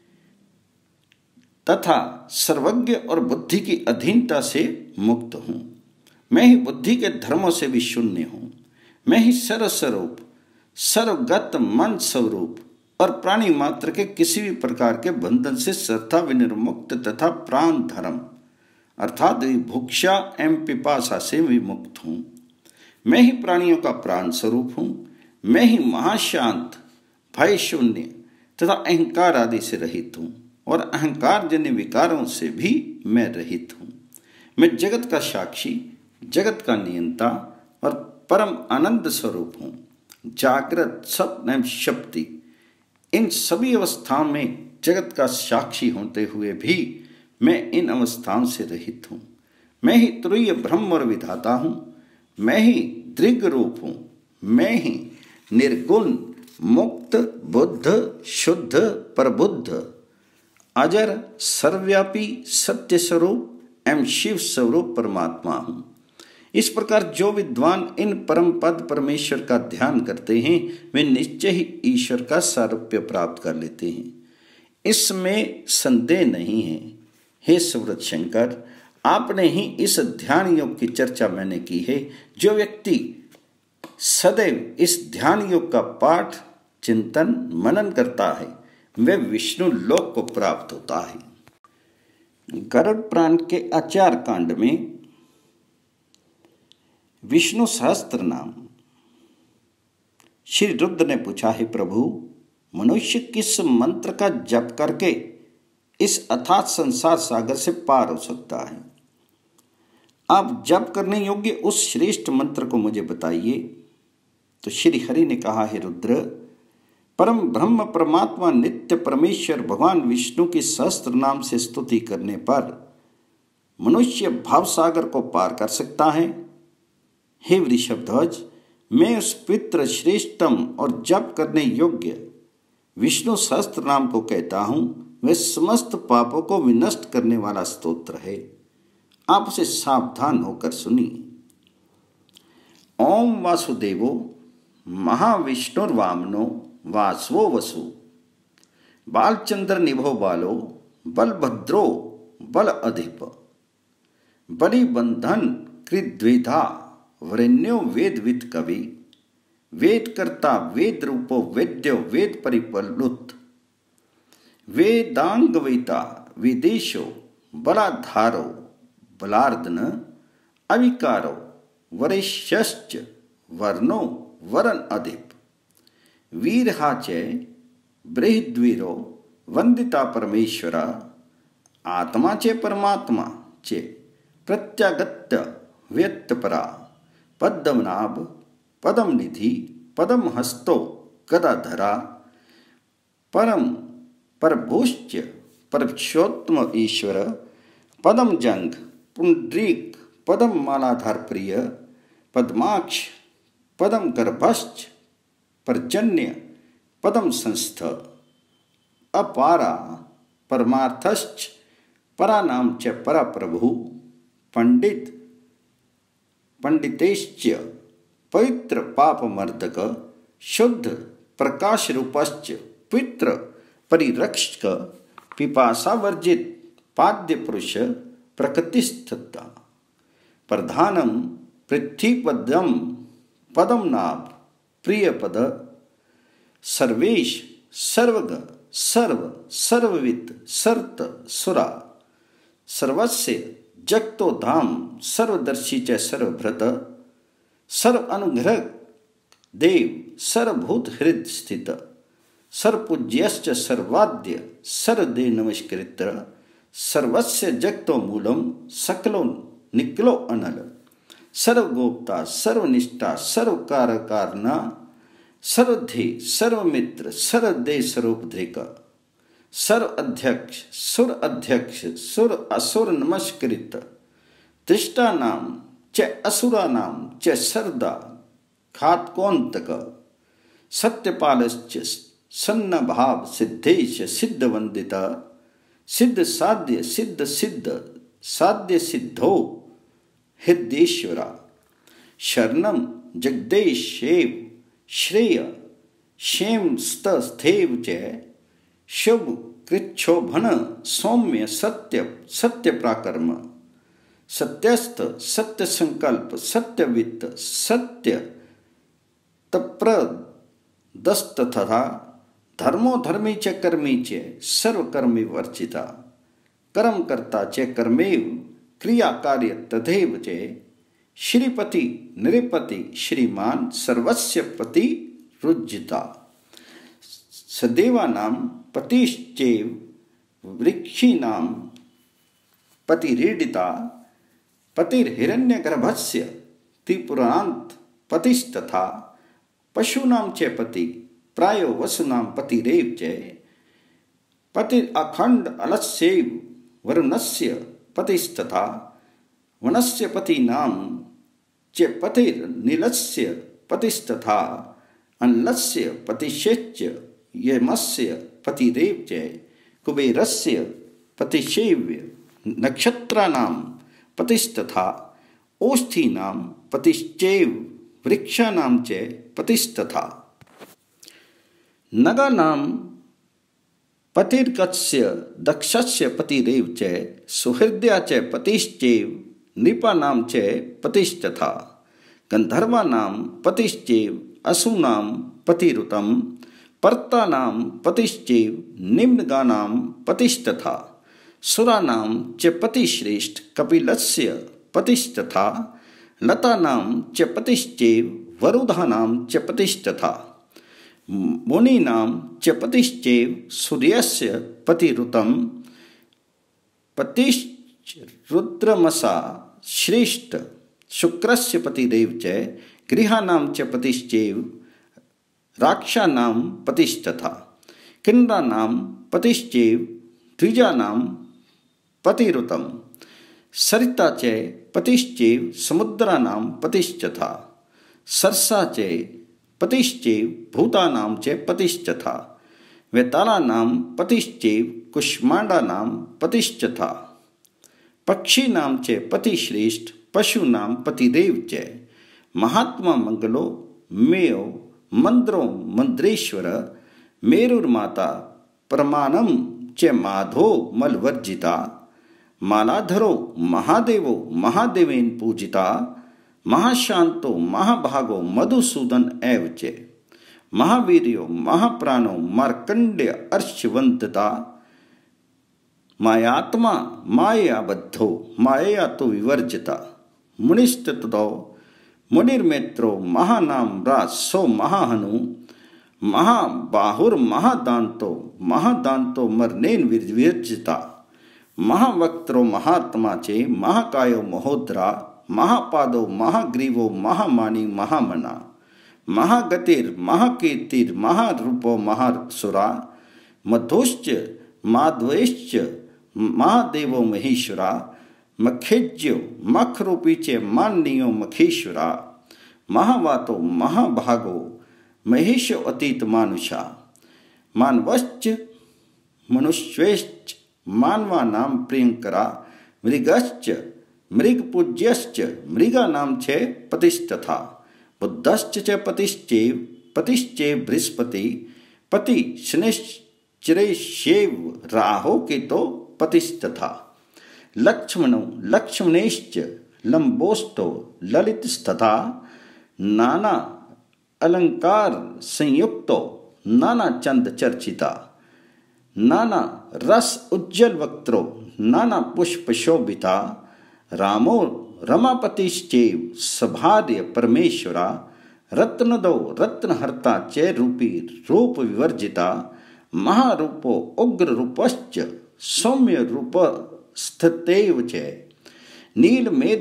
तथा सर्वज्ञ और बुद्धि की अधीनता से मुक्त हूं। मैं ही बुद्धि के धर्मों से भी शून्य हूं। मैं ही सर्वस्वरूप, सर्वगत मन स्वरूप और प्राणी मात्र के किसी भी प्रकार के बंधन से सर्वथा विनिर्मुक्त तथा प्राण धर्म अर्थात भुक्षा एवं पिपासा से विमुक्त हूं। मैं ही प्राणियों का प्राण स्वरूप हूं। मैं ही महाशांत, भय शून्य तथा अहंकार आदि से रहित हूं और अहंकार जन्य विकारों से भी मैं रहित हूं। मैं जगत का साक्षी, जगत का नियंता और परम आनंद स्वरूप हूं। जागृत, स्वप्न एवं शक्ति इन सभी अवस्थाओं में जगत का साक्षी होते हुए भी मैं इन अवस्थाओं से रहित हूं। मैं ही तुरीय ब्रह्म और विधाता हूं। मैं ही दृग रूप हूं। मैं ही निर्गुण, मुक्त, बुद्ध, शुद्ध, प्रबुद्ध, अजर, सर्वव्यापी, सत्य स्वरूप एवं शिव स्वरूप परमात्मा हूं। इस प्रकार जो विद्वान इन परम पद परमेश्वर का ध्यान करते हैं वे निश्चय ही ईश्वर का सारूप्य प्राप्त कर लेते हैं, इसमें संदेह नहीं है। हे सुव्रत शंकर, आपने ही इस ध्यान योग की चर्चा मैंने की है। जो व्यक्ति सदैव इस ध्यान योग का पाठ चिंतन मनन करता है वह विष्णु लोक को प्राप्त होता है। गरुड़ पुराण के आचार कांड में विष्णु सहस्त्र नाम श्री रुद्र ने पूछा, है प्रभु, मनुष्य किस मंत्र का जप करके इस अथाथ संसार सागर से पार हो सकता है? आप जप करने योग्य उस श्रेष्ठ मंत्र को मुझे बताइए। तो श्री हरि ने कहा, है रुद्र, परम ब्रह्म परमात्मा नित्य परमेश्वर भगवान विष्णु की सहस्त्र नाम से स्तुति करने पर मनुष्य भाव सागर को पार कर सकता है। हे वृषभध्वज, मैं उस पितृ श्रेष्ठतम और जप करने योग्य विष्णु सहस्त्र नाम को कहता हूं। वह समस्त पापों को विनष्ट करने वाला स्तोत्र है। आप उसे सावधान होकर सुनिए। ओम वासुदेवो महाविष्णुर्वामनो वासवो वसु बालचंद्र निभो बालो बलभद्रो बल अधिप बलिबंधन कृद्विधा वरेण्यो वेदविद कवि वेदकर्ता वेद रूपो वेद्यो वेद परिपलुत वेदांगवेता विदेशो बलाधारो बलार्दन अविकारो वरिष्यश्च वर्णो वरन अधिप वीरहा च बृहद्वीरो वंदिता परमेश्वरा आत्मा चे परमात्मा चे प्रत्यागत्य व्यक्तपरा पद्मनाभ पदम निधि पदम हस्तो गदाधरा परम परभूश्च परक्षोत्तम ईश्वर पदम जंग पुंड्रीक पदम मालाधार प्रिय पद्माक्ष पदम गर्भश्च पर्जन्य पदम संस्थ अपारा परमार्थश्च परानाम च परा प्रभु पंडित पंडितेश्च पवित्र पापमर्दक शुद्ध प्रकाश रूपश्च पितृ परिरक्षक पिपासा वर्जित पाद्य पुरुष प्रकृतिस्थिता प्रधानम पृथ्वीपदम पदम नाभ प्रिय पद सर्वेश सर्वग सर्व सर्वविद सर्त सुरा सर्वस्य जगतो धाम सर्वदर्शी च सर्वभृत सर्व अनुग्रह देव सर्वभूत हृदय स्थित सर्वपूज्यश्च सर्वाद्य सर्वदे नमस्कृत सर्वस्य जगतो मूलम सकलो निकलो अनल सर्वगोप्ता सर्वनिष्ठा सर्वकारकारणा सर्वधे सर्वमित्र सर्वदे सर्वोपधेक सर्व अध्यक्ष सुर असुर नमस्कृत दृष्टा नाम च असुरा नाम च सरदा घातकोन्तक सत्यपालश्च सन्न भाव सिद्धेश सिद्ध वंदिता सिद्ध साध्य सिद्ध सिद्ध साध्य सिद्धो हृदेश्वरा शरणम जगदेशेव श्रेय क्षेम स्थेव च शुभ कृच्छोभन सौम्य सत्य सत्य प्राकर्म सत्यस्थ सत्य संकल्प सत्यवित्त सत्य तप्रदस्त तथा धर्मो धर्मी च कर्मी च सर्वकर्मी वर्जिता कर्म कर्ता च कर्मेव क्रिया कार्य तथैव च श्रीपति नृपति श्रीमान सर्वस्य पति रुज्जिता सदेवानां पतिश्चैव वृक्षीणां पतिरीडिता पतिर्हिरण्यगर्भस्य त्रिपुरांत पतिस्तथा पशूनां च पति प्रायो वसुनां पतिरेव च पतिर अखंड अलस्यैव वरुणस्य पतिस्तथा वनस्य पतीनां च पतिर्नीलस्य पतिस्तथा अन्नस्य पतिश्च यमस्य पतिरेव च कुबेरस्य पतिशैव्य नक्षत्राणां पतिस्तथा ओष्ठीनां पतिश्चैव वृक्षाणां च पतिस्तथा। नगानां पतिर्कस्य दक्षस्य पतिरेव च सुहृद्या च पतिश्चैव नृपाणां च पतिस्तथा। गन्धर्वाणां पतिश्चैव असूनां पतिरुतं पर्तानां पतिश्चैव निम्नगानां पतिस्तथा। सुराणां च पतिश्रेष्ठ कपिलस्य पतिस्तथा। लतानां च पतिश्चैव वरुधानां च पतिस्तथा। मुनीनां च पतिश्चैव सूर्यस्य पतिरुतं पतिश्रुद्रमसा श्रेष्ठ शुक्रस्य पतिरेव च। गृहाणां च पतिश्चैव राक्षाणां पतिस्तथा। किन्नराणां पतिश्चैव द्विजानां पतिरुतं। सरिता च पतिश्चैव समुद्राणां पतिस्तथा। सर्षा च पतिश्चैव भूतानां च पतिस्तथा। वेतालानां पतिश्चैव कुष्माण्डानां पतिस्तथा। पक्षिणां च पतिश्रेष्ठ पशूनां पतिरेव च। महात्मा मंगलो मेयो मंद्रो मंद्रेश्वर। मेरुर्माता प्रमाणं च माधो मलवर्जिता। मालाधरो महादेवो महादेवेन पूजिता। महाशांतो महाभागो मधुसूदन एव च। महावीर्यो महाप्राणो मार्कंड्य अर्षवंतता। मायात्मा माया बद्धो माया तो विवर्जिता। मुनिस्ततो मुनिर्मित्रो महानाम रासो महाहनु। महाबाहुर्महादांतो महादांतो मरनेन विवर्जिता। महावक्त्रो महात्मा चे महाकायो महोद्रा। महापादो महाग्रीवो महामानी महामना। महागतिर महाकीर्तिर महारूपो महासुरा। मधोश्च माध्वेश्च महादेवो महेश्वरा। मखेज्यो मखरूपी च माननीयो मखेश्वरा। महावातो महाभागो महेशो अतीत मानुषा। मानवश्च मनुष्यश्च मानवानां प्रियंकरा। मृगश्च मृगपूज्यश्च मृगानां च पतिस्तथा। बुद्धश्च च पतिश्चैव बृहस्पति। पति शनिश्चरेष्यैव राहो केतो पतिस्तथा। लक्ष्मणो लक्ष्मणेश्च लंबोष्टो ललितस्तथा। नाना अलंकार संयुक्तो नाना चंद चर्चिता। नाना रस उज्जवल वक्त्रो नाना पुष्प शोभिता। रामो रमापतिश्चैव सभार्य परमेश्वरा। रत्नदो रत्नहर्ता च रूपी रूप विवर्जिता। महारूपो उग्र रूपश्च सौम्य रूप स्थितैव च। नीलमेध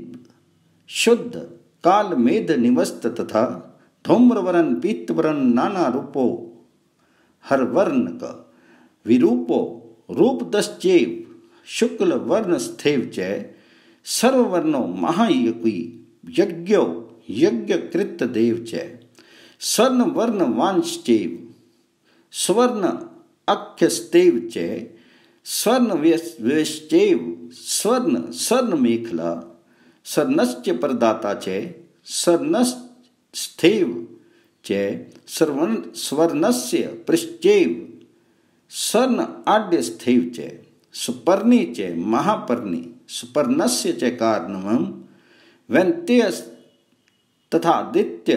शुद्ध काल मेध निवस्त तथा। धूम्रवरण पीतवरण नाना रूपो हरवर्णक। विरूपो रूपदश्चैव शुक्ल वर्ण स्थैव च। सर्ववर्णो महायज्ञ यज्ञो यज्ञकृत देव च। स्वर्ण वर्ण वांश्चैव स्वर्ण अख्यस्तेव च। स्वर्ण वेश्चैव स्वर्ण स्वर्ण मेखला। स्वर्णश्च प्रदाता च स्वर्णस्थैव च। स्वर्णस्य पृश्चैव स्वर्ण आड्यस्थैव च। सुपर्णी च महापर्णी। सुपर्णस्य च कारणं वैन्त्यय तथा आदित्य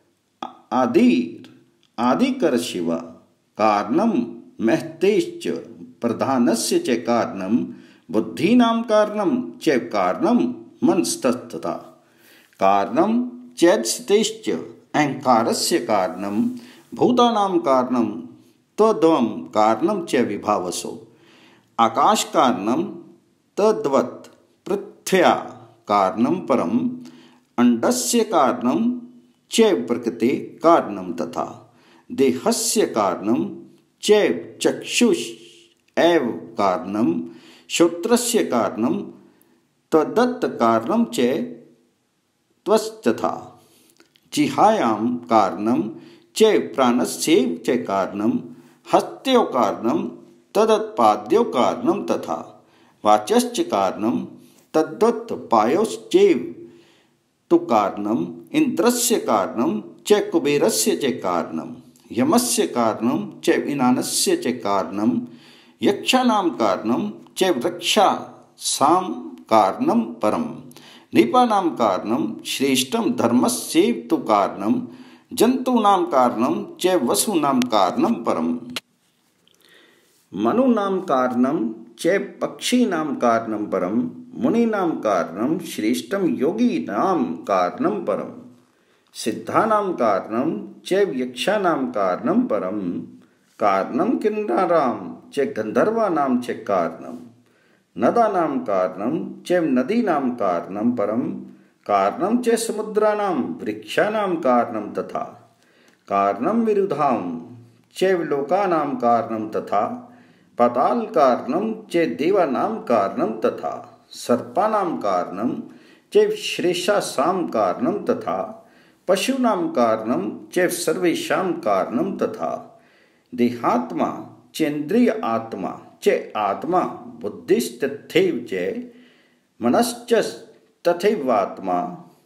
आदिकर शिव। कारणं महतेश्च प्रधानस्य च कारणं। बुद्धीनां कारणं च कारणं मनस्तथा। कारणं चैतसितेश्च अहंकारस्य कारणं। भूतानां कारणं तद्वं कारणं च विभावसो। आकाश कारणं तद्वत् पृथ्व्या कारणं परम। अंडस्य कारणं च प्रकृते कारणं तथा। देहस्य कारणं च चक्षुष एव कारणं। श्रोत्रस्य कारणं तदत् कारणं च त्वस्तथा। जिह्वायां कारणं च प्राणस्यैव च कारणं। हस्तयो कारणं तदत्पाद्यो कारणं तथा। वाचश्च कारणं तद्वत् पायोश्चैव तु कारणम् इन्द्रस्य कारणं च कुबेरस्य च कारणं यमस्य कारणं च विनानस्य च कारणं यक्षाणां कारणं च वृक्षासां कारणं परं नृपाणां कारणं श्रेष्ठं धर्मस्यैव तु कारणं जन्तूनां कारणं च वसूनां कारणं परम् मनुनां कारणं च पक्षीनां कारणं परं मुनीनां कारणं श्रेष्ठं योगिनां कारणं परं सिद्धानां कारणं च यक्षाणां कारणं परं कारणं किन्नरां च गन्धर्वाणां च कारणं नदानां कारणं च नदीनां कारणं परं कारणं च समुद्राणां वृक्षाणां कारणं तथा कारणं विरुधां च लोकानां कारणं तथा पाताल कारणं च देवानां कारणं तथा सर्पाणां कारणं च श्रेष्ठासां कारणं तथा पशूनां कारणं च सर्वेषां कारणं तथा देहात्मा चेन्द्रिय आत्मा च आत्मा बुद्धिस्तथैव च मनश्च तथैवात्मा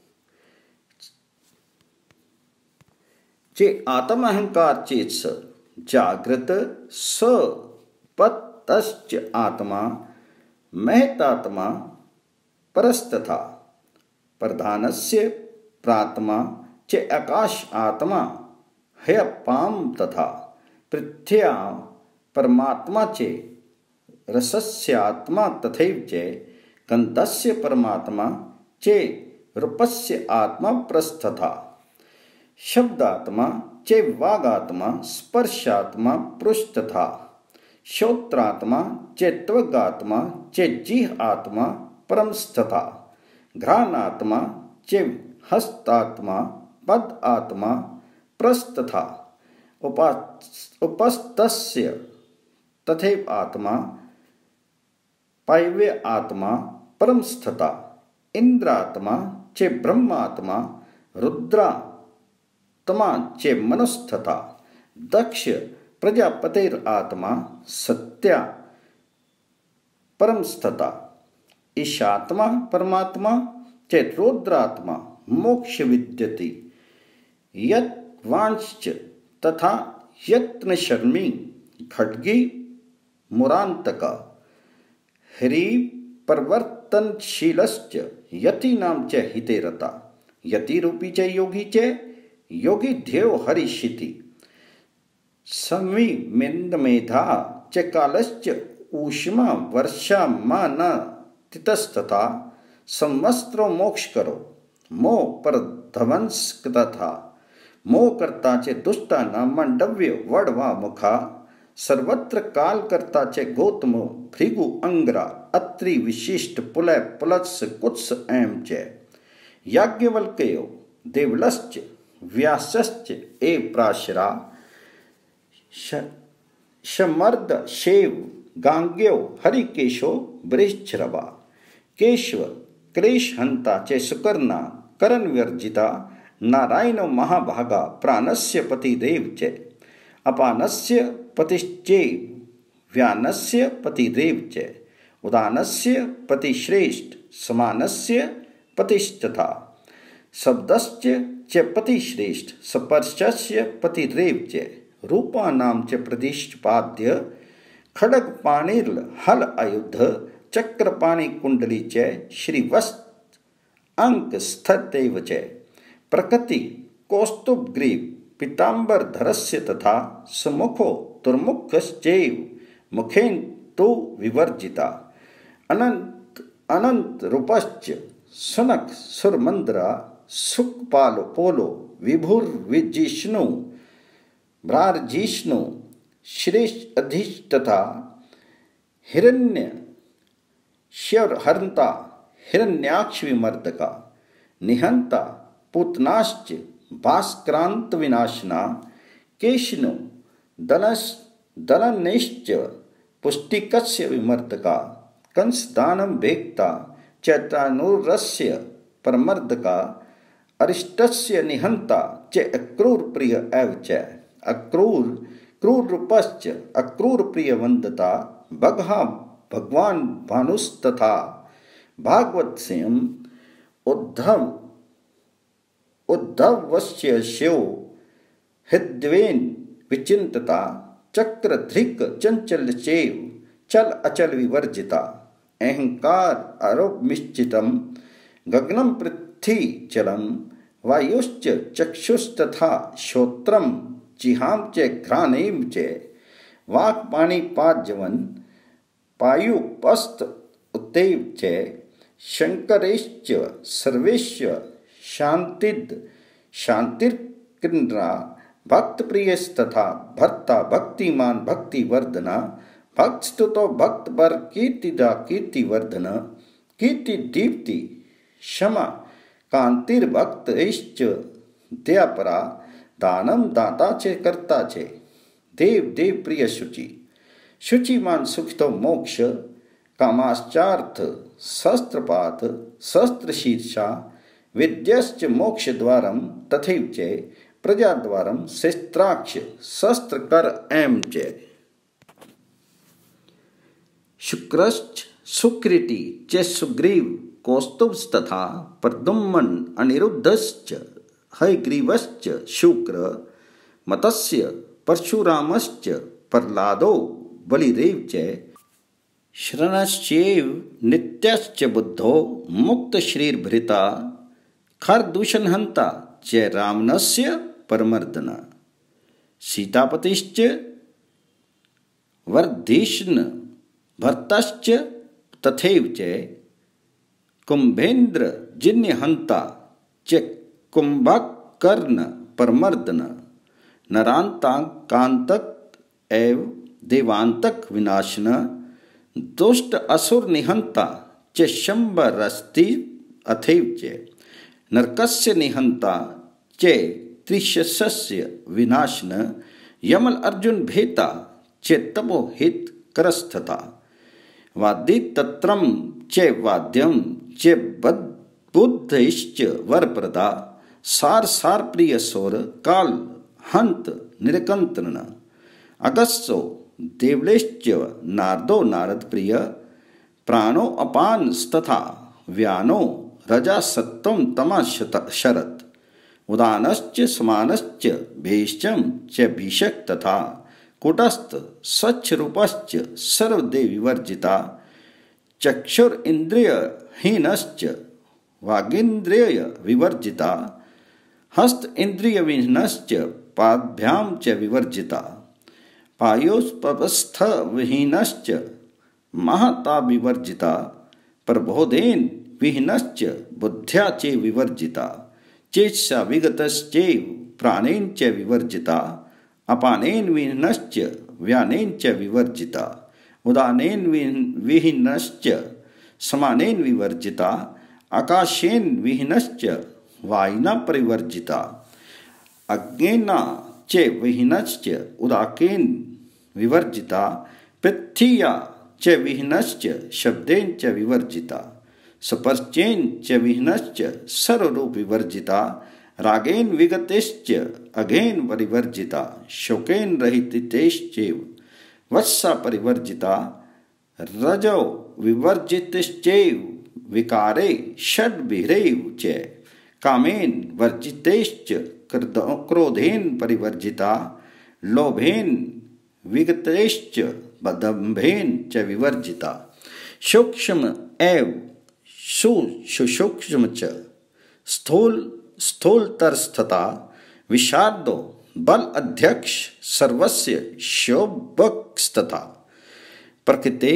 चे आत्महंकार चेत्स जागृत स पतश्च आत्मा महतात्मा परस्तथा प्रधानस्य प्रात्मा च आकाश आत्मा हयपाम तथा पृथ्व्या परमात्मा च रसस्य आत्मा तथैव च गन्धस्य परमात्मा च रूपस्य आत्मा प्रस्तथा शब्दात्मा च वागात्मा स्पर्शात्मा पृष्ठतथा श्रोत्रात्मा च त्वगात्मा च जिह् आत्मा परमस्तथा घ्राणात्मा च हस्तात्मा पद आत्मा प्रस्तथा उपस्थस्य तथैव आत्मा पायव्य आत्मा परमस्थता इंद्रात्मा च ब्रह्मात्मा रुद्रात्मा च मनुस्थता दक्ष प्रजापतेरात्मा सत्या परमस्थता ईशात्मा परमात्मा च रुद्रात्मा मोक्ष विद्यति यत् वांश्च तथा यत्न शर्मी खड्गी मुरांतक ह्री परिवर्तनशीलश्च यतीनां च हिते रता यति रूपी च योगी ध्येयो हरिषिति संविमिन्दमेधा च कालश्च ऊष्मा वर्षा मान तितस्तथा संवस्त्रो मोक्ष करो मोह पर ध्वंस तथा मोह करता चे दुष्टा न मंडव्य वडवा मुखा सर्वत्र काल करता चे गौतम भृगु अंग्रा अत्रि विशिष्ट पुलय पुलत्स कुत्स एम च याज्ञवल्क्यो देवलश्च व्यासश्च ए प्राशरा शमर्द शेव गांग्यो हरिकेशो बृहच्छ्रवा केशव क्लेश हंता च सुकर्णा करण वर्जिता नारायणो महाभागा प्राणस्य पतिदेव च अपानस्य पतिश्चैव व्यानस्य पतिदेव च उदानस्य पतिश्रेष्ठ समानस्य पतिस्तथा शब्दश्च च पतिश्रेष्ठ स्पर्शस्य पतिरेव च रूपानां च प्रतिष्ठापाद्य खड्गपाणिर्ल हल आयुध चक्रपाणि कुंडली च श्रीवस्त अंक स्थितैव च प्रकृति कौस्तुभग्रीव पीताम्बर धरस्य तथा सुमुखो दुर्मुखश्चैव मुखेन तो विवर्जिता अनंत रूपश्च सुनक सुरमंद्रा सुखपालो पोलो विभुर्विजिष्णु भ्रार्जिष्णु श्रेष्ठ अधिष्ठता हिरण्य श्यरहंता हिरण्याक्ष विमर्दका निहंता पूतनाश्च भास्क्रांत विनाशना केशनो दलनिश्च पुष्टिकस्य विमर्दका कंसदानं वेक्ता चैत्रानुरस्य परमर्दका अरिष्टस्य निहंता च अक्रूर प्रिय एव च अक्रूर क्रूर रूपश्च अक्रूर प्रिय वंदता बगहा भगवान भानुस्तथा भागवतस्यम् उद्धवस्य स्यो हृद्वेन विचिंतता चक्रधृक् चंचल चेव चल अचल विवर्जिता अहंकार आरोपमिश्चितम गगनम पृथ्वी जलम वायुश्च चक्षुस्तथा श्रोत्रम जिहाम च घ्राणेम च वाक् पाणिपाद्यवन पायुपस्त उतैव च शंकरेश्च सर्वेश्व शांतिर्किन्रा भक्तप्रियस्तथा भर्ता भक्तिमान भक्तिवर्धना भक्तस्तुतो भक्तवर कीर्तिदा कीर्तिवर्धन कीर्तिदीप्ति क्षमा कांतिर्भक्तैश्च दयापरा दानम दाता च कर्ता च देव देव प्रिय शुचि शुचिमान सुखितो मोक्ष कामाश्चार्थ शस्त्रपात शस्त्रशीर्षा विद्यश्च मोक्षद्वारम तथैव च प्रजाद्वारम शस्त्राक्ष शस्त्रकर एम च शुक्रश्च सुकृति च सुग्रीव कौस्तुभस्तथा प्रद्युम्न अनिरुद्धश्च हयग्रीवश्च शुक्र मतस्य परशुरामश्च प्रह्लादो बलिदेव च शरणश्चैव नित्यश्च बुद्धो मुक्तश्रीर्भृता खरदूषणहन्ता च रावणस्य परमर्दन सीतापतिश्च वर्धिष्ण भर्तश्च तथैव च कुंभेन्द्र जिन्यहन्ता च कुंभकर्ण परमर्दन नरांताकांतक एव देवांतक विनाशन दुष्ट असुर निहंता च शंबरस्ति अथैव च नरकस्य निहंता च त्रिशस्य विनाशन यमल अर्जुन भेता च तपोहित करस्थता वाद्य तत्रम च वाद्यम च बुद्धश्च वरप्रदा सार सार प्रिय सोर काल हंत निरकंतन अगस्सो देवलेश्च नारदो नारद प्रिय प्राणो अपान तथा व्यानो रजा सत्वम तमा शरत उदानश्च समानश्च भेषजं च भीषक तथा कुटस्थ स्वच्छ रूपश्च सर्वदेव विवर्जिता चक्षुर इंद्रिय हीनश्च वागीन्द्रिय विवर्जिता हस्त इंद्रिय विहीनश्च पाद्भ्याम च विवर्जिता पायोस्पवस्थ विहीनश्च महता विवर्जिता प्रबोधेन विहीनश्च बुद्ध्या च विवर्जिता चेतसा विगतश्चैव प्राणेन च विवर्जिता अपानेन विहीनश्च व्यानेन च विवर्जिता उदानेन विहीनश्च समानेन विवर्जिता आकाशेन विहीनश्च वायुना परिवर्जिता अग्नेना च विहीनश्च उदाकेन विवर्जिता पृथ्व्या च विहीनश्च शब्देन च विवर्जिता स्पर्शेन च विहीनश्च सर्वरूप विवर्जिता रागेन विगतेश्च अघेन परिवर्जिता शोकेन रहितेश्चैव वत्सा परिवर्जिता रजो विवर्जितश्चैव विकारे षड्भिरेव च कामेन वर्जितेश्च क्रोधेन परिवर्जिता लोभेन विगतेश्च दम्भेन च विवर्जिता सूक्ष्म एव सुसूक्ष्म च स्थूलतरस्तथा विशारदो बल अध्यक्ष सर्वस्य शोभकस्तथा प्रकृते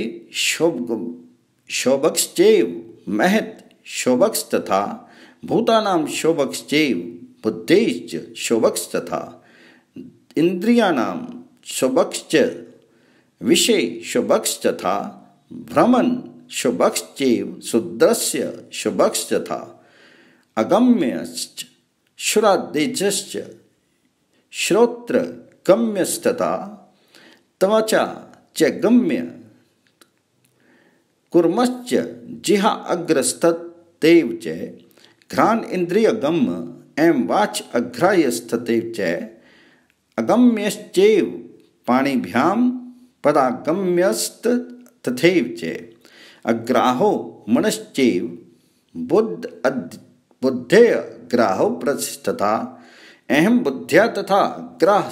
शोभकश्चैव महत् शोभकस्तथा भूतानां शोभकश्चैव बुद्धेश्च शोभकस्तथा इंद्रियाणां शोभकश्च विषय शोभकस्तथा भ्रमण शोभकश्चैव शूद्रस्य शोभकस्तथा अगम्यश्च श्राद्देजश्च श्रोत्र गम्यस्तथा त्वचा च गम्य कुर्मश्च जिहा अग्रस्ततेव च घ्राण इंद्रिय गम्य एवं वाच अग्राह्यस्ततेव च अगम्यश्चैव पाणिभ्यां पदागम्यस्त तथैव च अग्राहो मनश्चैव बुद्धेय ग्राहो प्रतिष्ठता अहम बुद्ध्या तथा ग्राह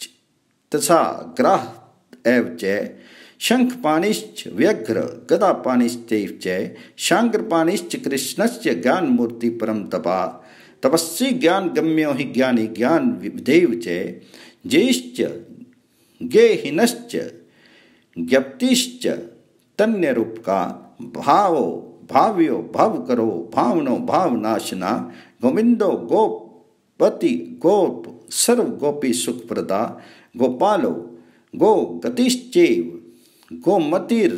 एव च शंखपाणिश्च व्यघ्र गदापाणिश्चैव च शांग्रपाणिश्च कृष्णस्य ज्ञानमूर्ति परम तपा तपस्वी ज्ञान गम्यो हि ज्ञानी ज्ञान विदेव च जैश्च गेहिनश्च ज्ञप्तिश्च तन्यरूपका भावो भाव्यो भाव करो भावनो भावनाशना गोविंदो गोपति गोप सर्व गोपी सुखप्रदा गोपालो गो गतिश्चैव गोमतिर्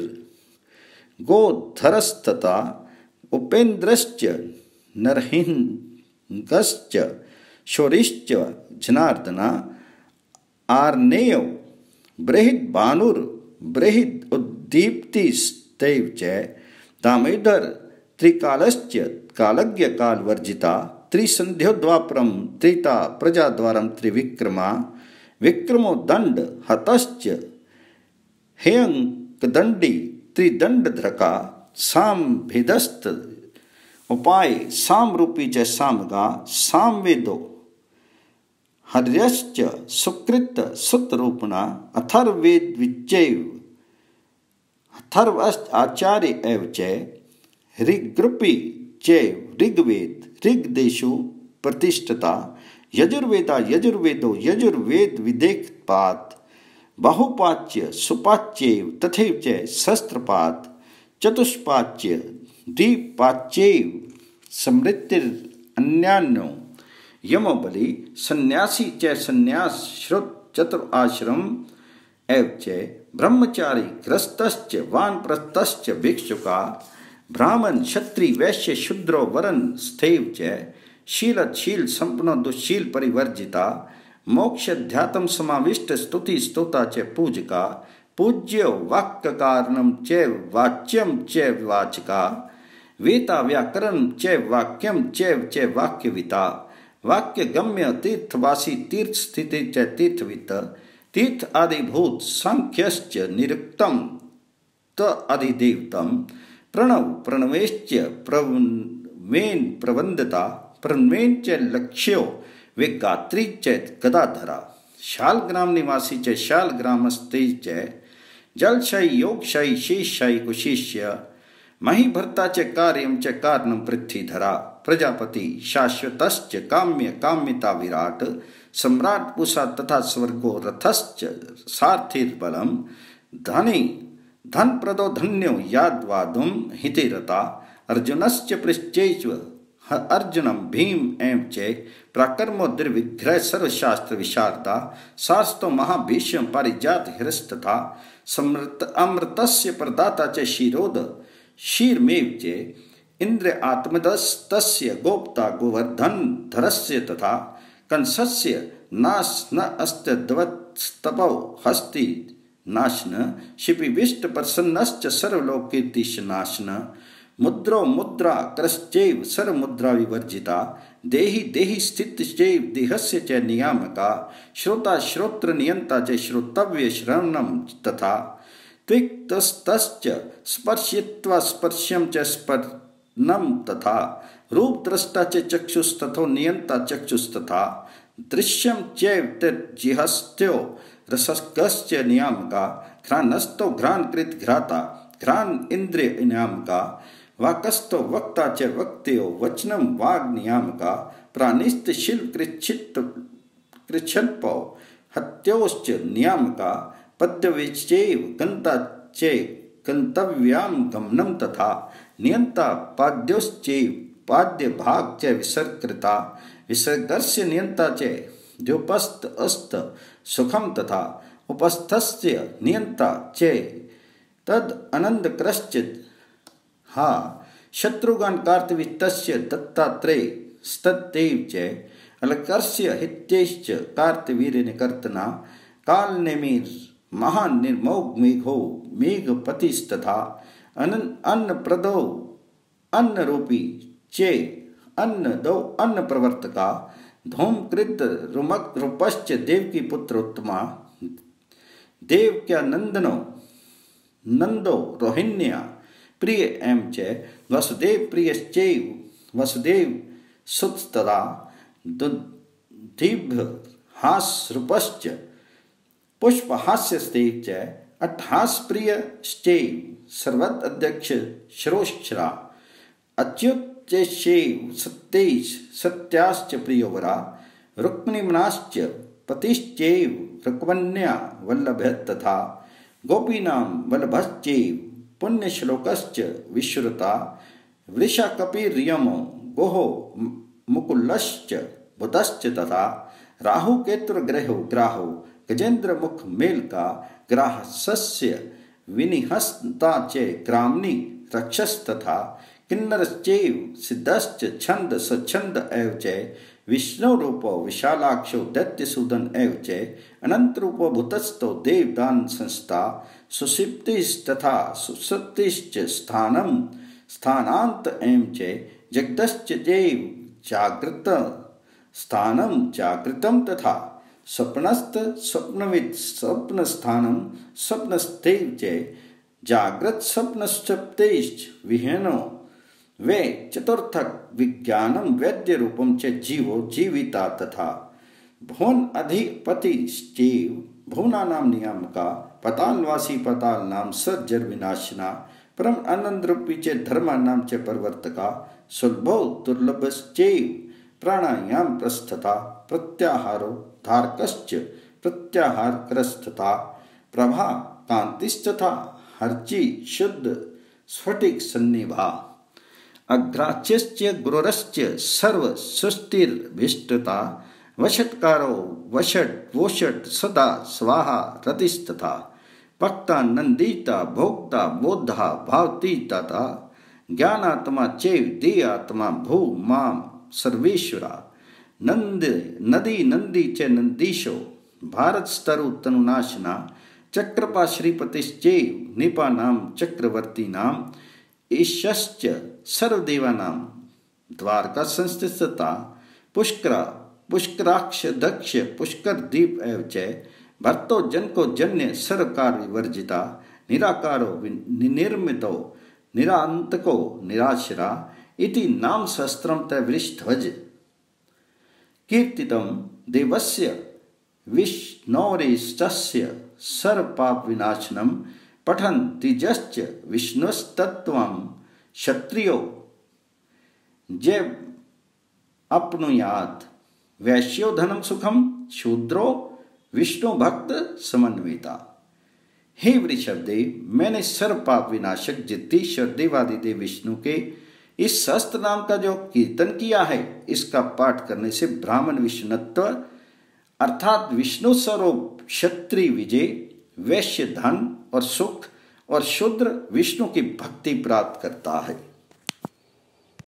गोधरस्तथा उपेन्द्रश्च नरहिंगश्च शौरिश्च जनार्दना आर्नेयो बृहद भानुर बृहद उद्दीप्तिस्तैव च दामोदर त्रिकालश्च कालज्ञ कालवर्जिता त्रिसंध्योद्वापरम त्रिता प्रजाद्वारम त्रिविक्रमा विक्रमो दंड हतश्च हेयंकदंडी त्रिदंडधृका सामभिदस्त उपाय सामरूपी च सामगा सामवेदो हर्यश्च सुकृत सुतरूपणा अथर्वेद विच्चैव अथर्वश्च आचार्य एव च ऋग्रूपी चैव ऋग्वेद ऋग्देशु प्रतिष्ठता यजुर्वेदा यजुर्वेदो यजुर्वेद विदेकपात बहुपाच्य सुपाच्यैव तथैव च शस्त्रपात चतुष्पाच्य द्विपाच्यैव समृद्धिरन्यान्यो यमोबली सन्यासी च सन्यास श्रुत चतुराश्रम एव च ब्रह्मचारी ग्रस्तश्च वानप्रस्थश्च भिक्षुका ब्राह्मण क्षत्रिय वैश्य शूद्रो वरन स्थैव च शील संपन्नो दुशील परिवर्जिता मोक्षध्यातम समाविष्ट स्तुति स्तोता च पूजका पूज्यो वाक्य कारणम च वाच्यम च वाचका वेता व्याकरण च वाक्यम च वाक्यविता वाक्य गम्य तीर्थवासी तीर्थ स्थिति च तीर्थवित तीर्थ आदिभूत सांख्यश्च निरुक्तम त अधिदेवतम प्रणव प्रणवेश्च प्रवेन प्रवंदता प्रवेन च लक्ष्यो विगात्री च गदाधरा शालग्राम निवासी च शालग्रामस्ते च जलशयी योगशयी शेषशयी कुशिष्य महीभर्ता च कार्यम च कारणम पृथ्वीधरा प्रजापति शाश्वतश्च काम्य काम्यता विराट सम्राट पूषा तथा स्वर्गो रथश्च सार्थिर्बलम धनी धन प्रदो धन्यो यादवादुम हितिरता अर्जुनश्च पृश्चैव अर्जुनम भीम एव च प्राकर्मो दुर्विग्रह सर्वशास्त्र विशारदा शास्त्रो महाभीष्म पारिजात हिरस्तथा अमृतस्य प्रदाता च क्षीरोद क्षीरमेव च इंद्र आत्मदस्तस्य गोप्ता गोवर्धन धरस्य तथा कंसस्य नाश न अस्त्यद्वत्स्तपो हस्ति नाशन शिपिविष्ट प्रसन्नश्च सर्वलोक कीर्तिश नाशन मुद्रो मुद्रा क्रश्चैव सर्वमुद्रा विवर्जिता देहि देहि स्थितश्चैव देहस्य च नियामका श्रोता श्रोत्र नियंता च श्रोतव्य श्रवणम तथा त्विक्तस्तश्च स्पर्शित्वा स्पर्श्यं च स्पर्शनम तथा रूप दृष्टा च चक्षुस्तथो नियंता चक्षुस्तथा दृश्यम चैव जिहस्त्यो रसस्कश्च नियामका घ्राणस्थो घ्राणकृत घ्राता घ्राण इंद्रिय नियामका वाकस्थो वक्ता च वक्त्यो वचनम वाग नियामका प्राणिस्त शिल्प कृच्छित कृच्छन्पो हत्योश्च नियामका पद्यविश्चैव गन्ता च गन्तव्याम गमनम तथा नियंता पाद्योश्चैव पाद्य भाग च विसर्कृता विसर्गस्य नियंता च द्योपस्थ अस्त सुखम तथा उपस्थस्य नियंता च तद अनंद क्रश्चित हा शत्रुघ्न कार्तवीतस्य दत्तात्रेय स्तत्तेव च अलकर्ष्य हित्यैश्च कार्तवीर्यनिकर्तना कालनेमिर महान निर्मोग मेघो मेघपतिस्तथा अन्नप्रदो अन्नरूपी चे अन्नदो अन्न प्रवर्तका धूमकृत रुमक रूपश्च देवकी पुत्र उत्तमा देवक्या नंदनो नंदो रोहिण्या प्रिय एम च वसुदेव प्रियश्चैव वसुदेव सुतस्तदा दुद्धीभ्य हास्यरूपश्च पुष्पहास्यस्ते च अट्टहास प्रियश्चैव सर्वत अध्यक्ष शिरोश्चरा अच्युतैश्चैव सत्यैश्च सत्याश्च प्रियोवरा रुक्मिणीमनाश्च पतिश्चैव रुक्मण्या वल्लभस्तथा गोपीनां वल्लभश्चैव पुण्यश्लोकश्च विश्रुता वृषकपिर्यमो गोहो मुकुलश्च बुधश्च तथा राहुकेतुर्ग्रहो ग्राहो गजेन्द्रमुख मेलका ग्राहसस्य विनिहस्ता च ग्रामणी रक्षस्तथा किन्नरश्चैव सिद्धश्च छन्द सच्छन्द एव च विष्णुरूपो विशालाक्षो दैत्यसूदन एव च अनन्तरूपो भूतस्थो देवदान संस्था सुषिप्तिस्तथा सुसुप्तिश्च स्थानं स्थानान्त एव च जगदश्च जैव जागृत स्थानं जागृतं तथा स्वप्नस्थ स्वप्नविद स्वप्नस्थानं स्वप्नस्थैव च जाग्रत स्वप्नश्चप्तैश्च विहीनो वे चतुर्थक विज्ञानम वेद्य रूपम च जीवो जीविता तथा भुवन अधिपतिश्चैव भुवनानां नियामका पतालवासी पताल नाम सर्जर विनाशना परम आनंद रूपी च धर्मानां च प्रवर्तका सुलभो दुर्लभश्चैव प्राणायाम प्रस्थता प्रत्याहारो धारकश्च प्रत्याहारकरस्तथा प्रभा कांतिस्तथा हर्चि शुद्ध स्फटिक सन्निभा अग्राच्यश्च गुरुरश्च सर्व सृष्टिर्भिष्टता वषट्कारो वषट् वोषट् सदा स्वाहा रतिस्तथा पक्ता नंदिता भोक्ता बोधा भावती तथा ज्ञानात्मा चैव देयात्मा भू माम सर्वेश्वरा नंद नदी नंदी च नंदीशो भारत स्तरु तनुनाशना चक्रपा श्रीपतिश्चैव निपानां चक्रवर्तीनां ईशश्च सर्वदेवानां द्वारका संस्थितता पुष्करा पुष्कराक्ष दक्ष पुष्कर दीप एव च भर्तो जनको जन्य सर्वकार विवर्जिता निराकारो निर्मितो निरांतको निराशरा इति नाम सहस्त्रम तैवृषध्वज कीर्तितं देवस्य विष्णोरेष्टस्य सर्वपाप विनाशनम पठन तिजश्च विष्णुस्तत्वं क्षत्रियो जय अपनुयात वैश्यो धनम सुखम शूद्रो विष्णु भक्त समन्विता। हे वृषभदेव, मैंने सर्व पाप विनाशक जिद्दीश्वर देवादिदेव विष्णु के इस सहस्त्र नाम का जो कीर्तन किया है, इसका पाठ करने से ब्राह्मण विष्णुत्व अर्थात विष्णु स्वरूप क्षत्रिय विजय, वैश्य धन और सुख और शूद्र विष्णु की भक्ति प्राप्त करता है।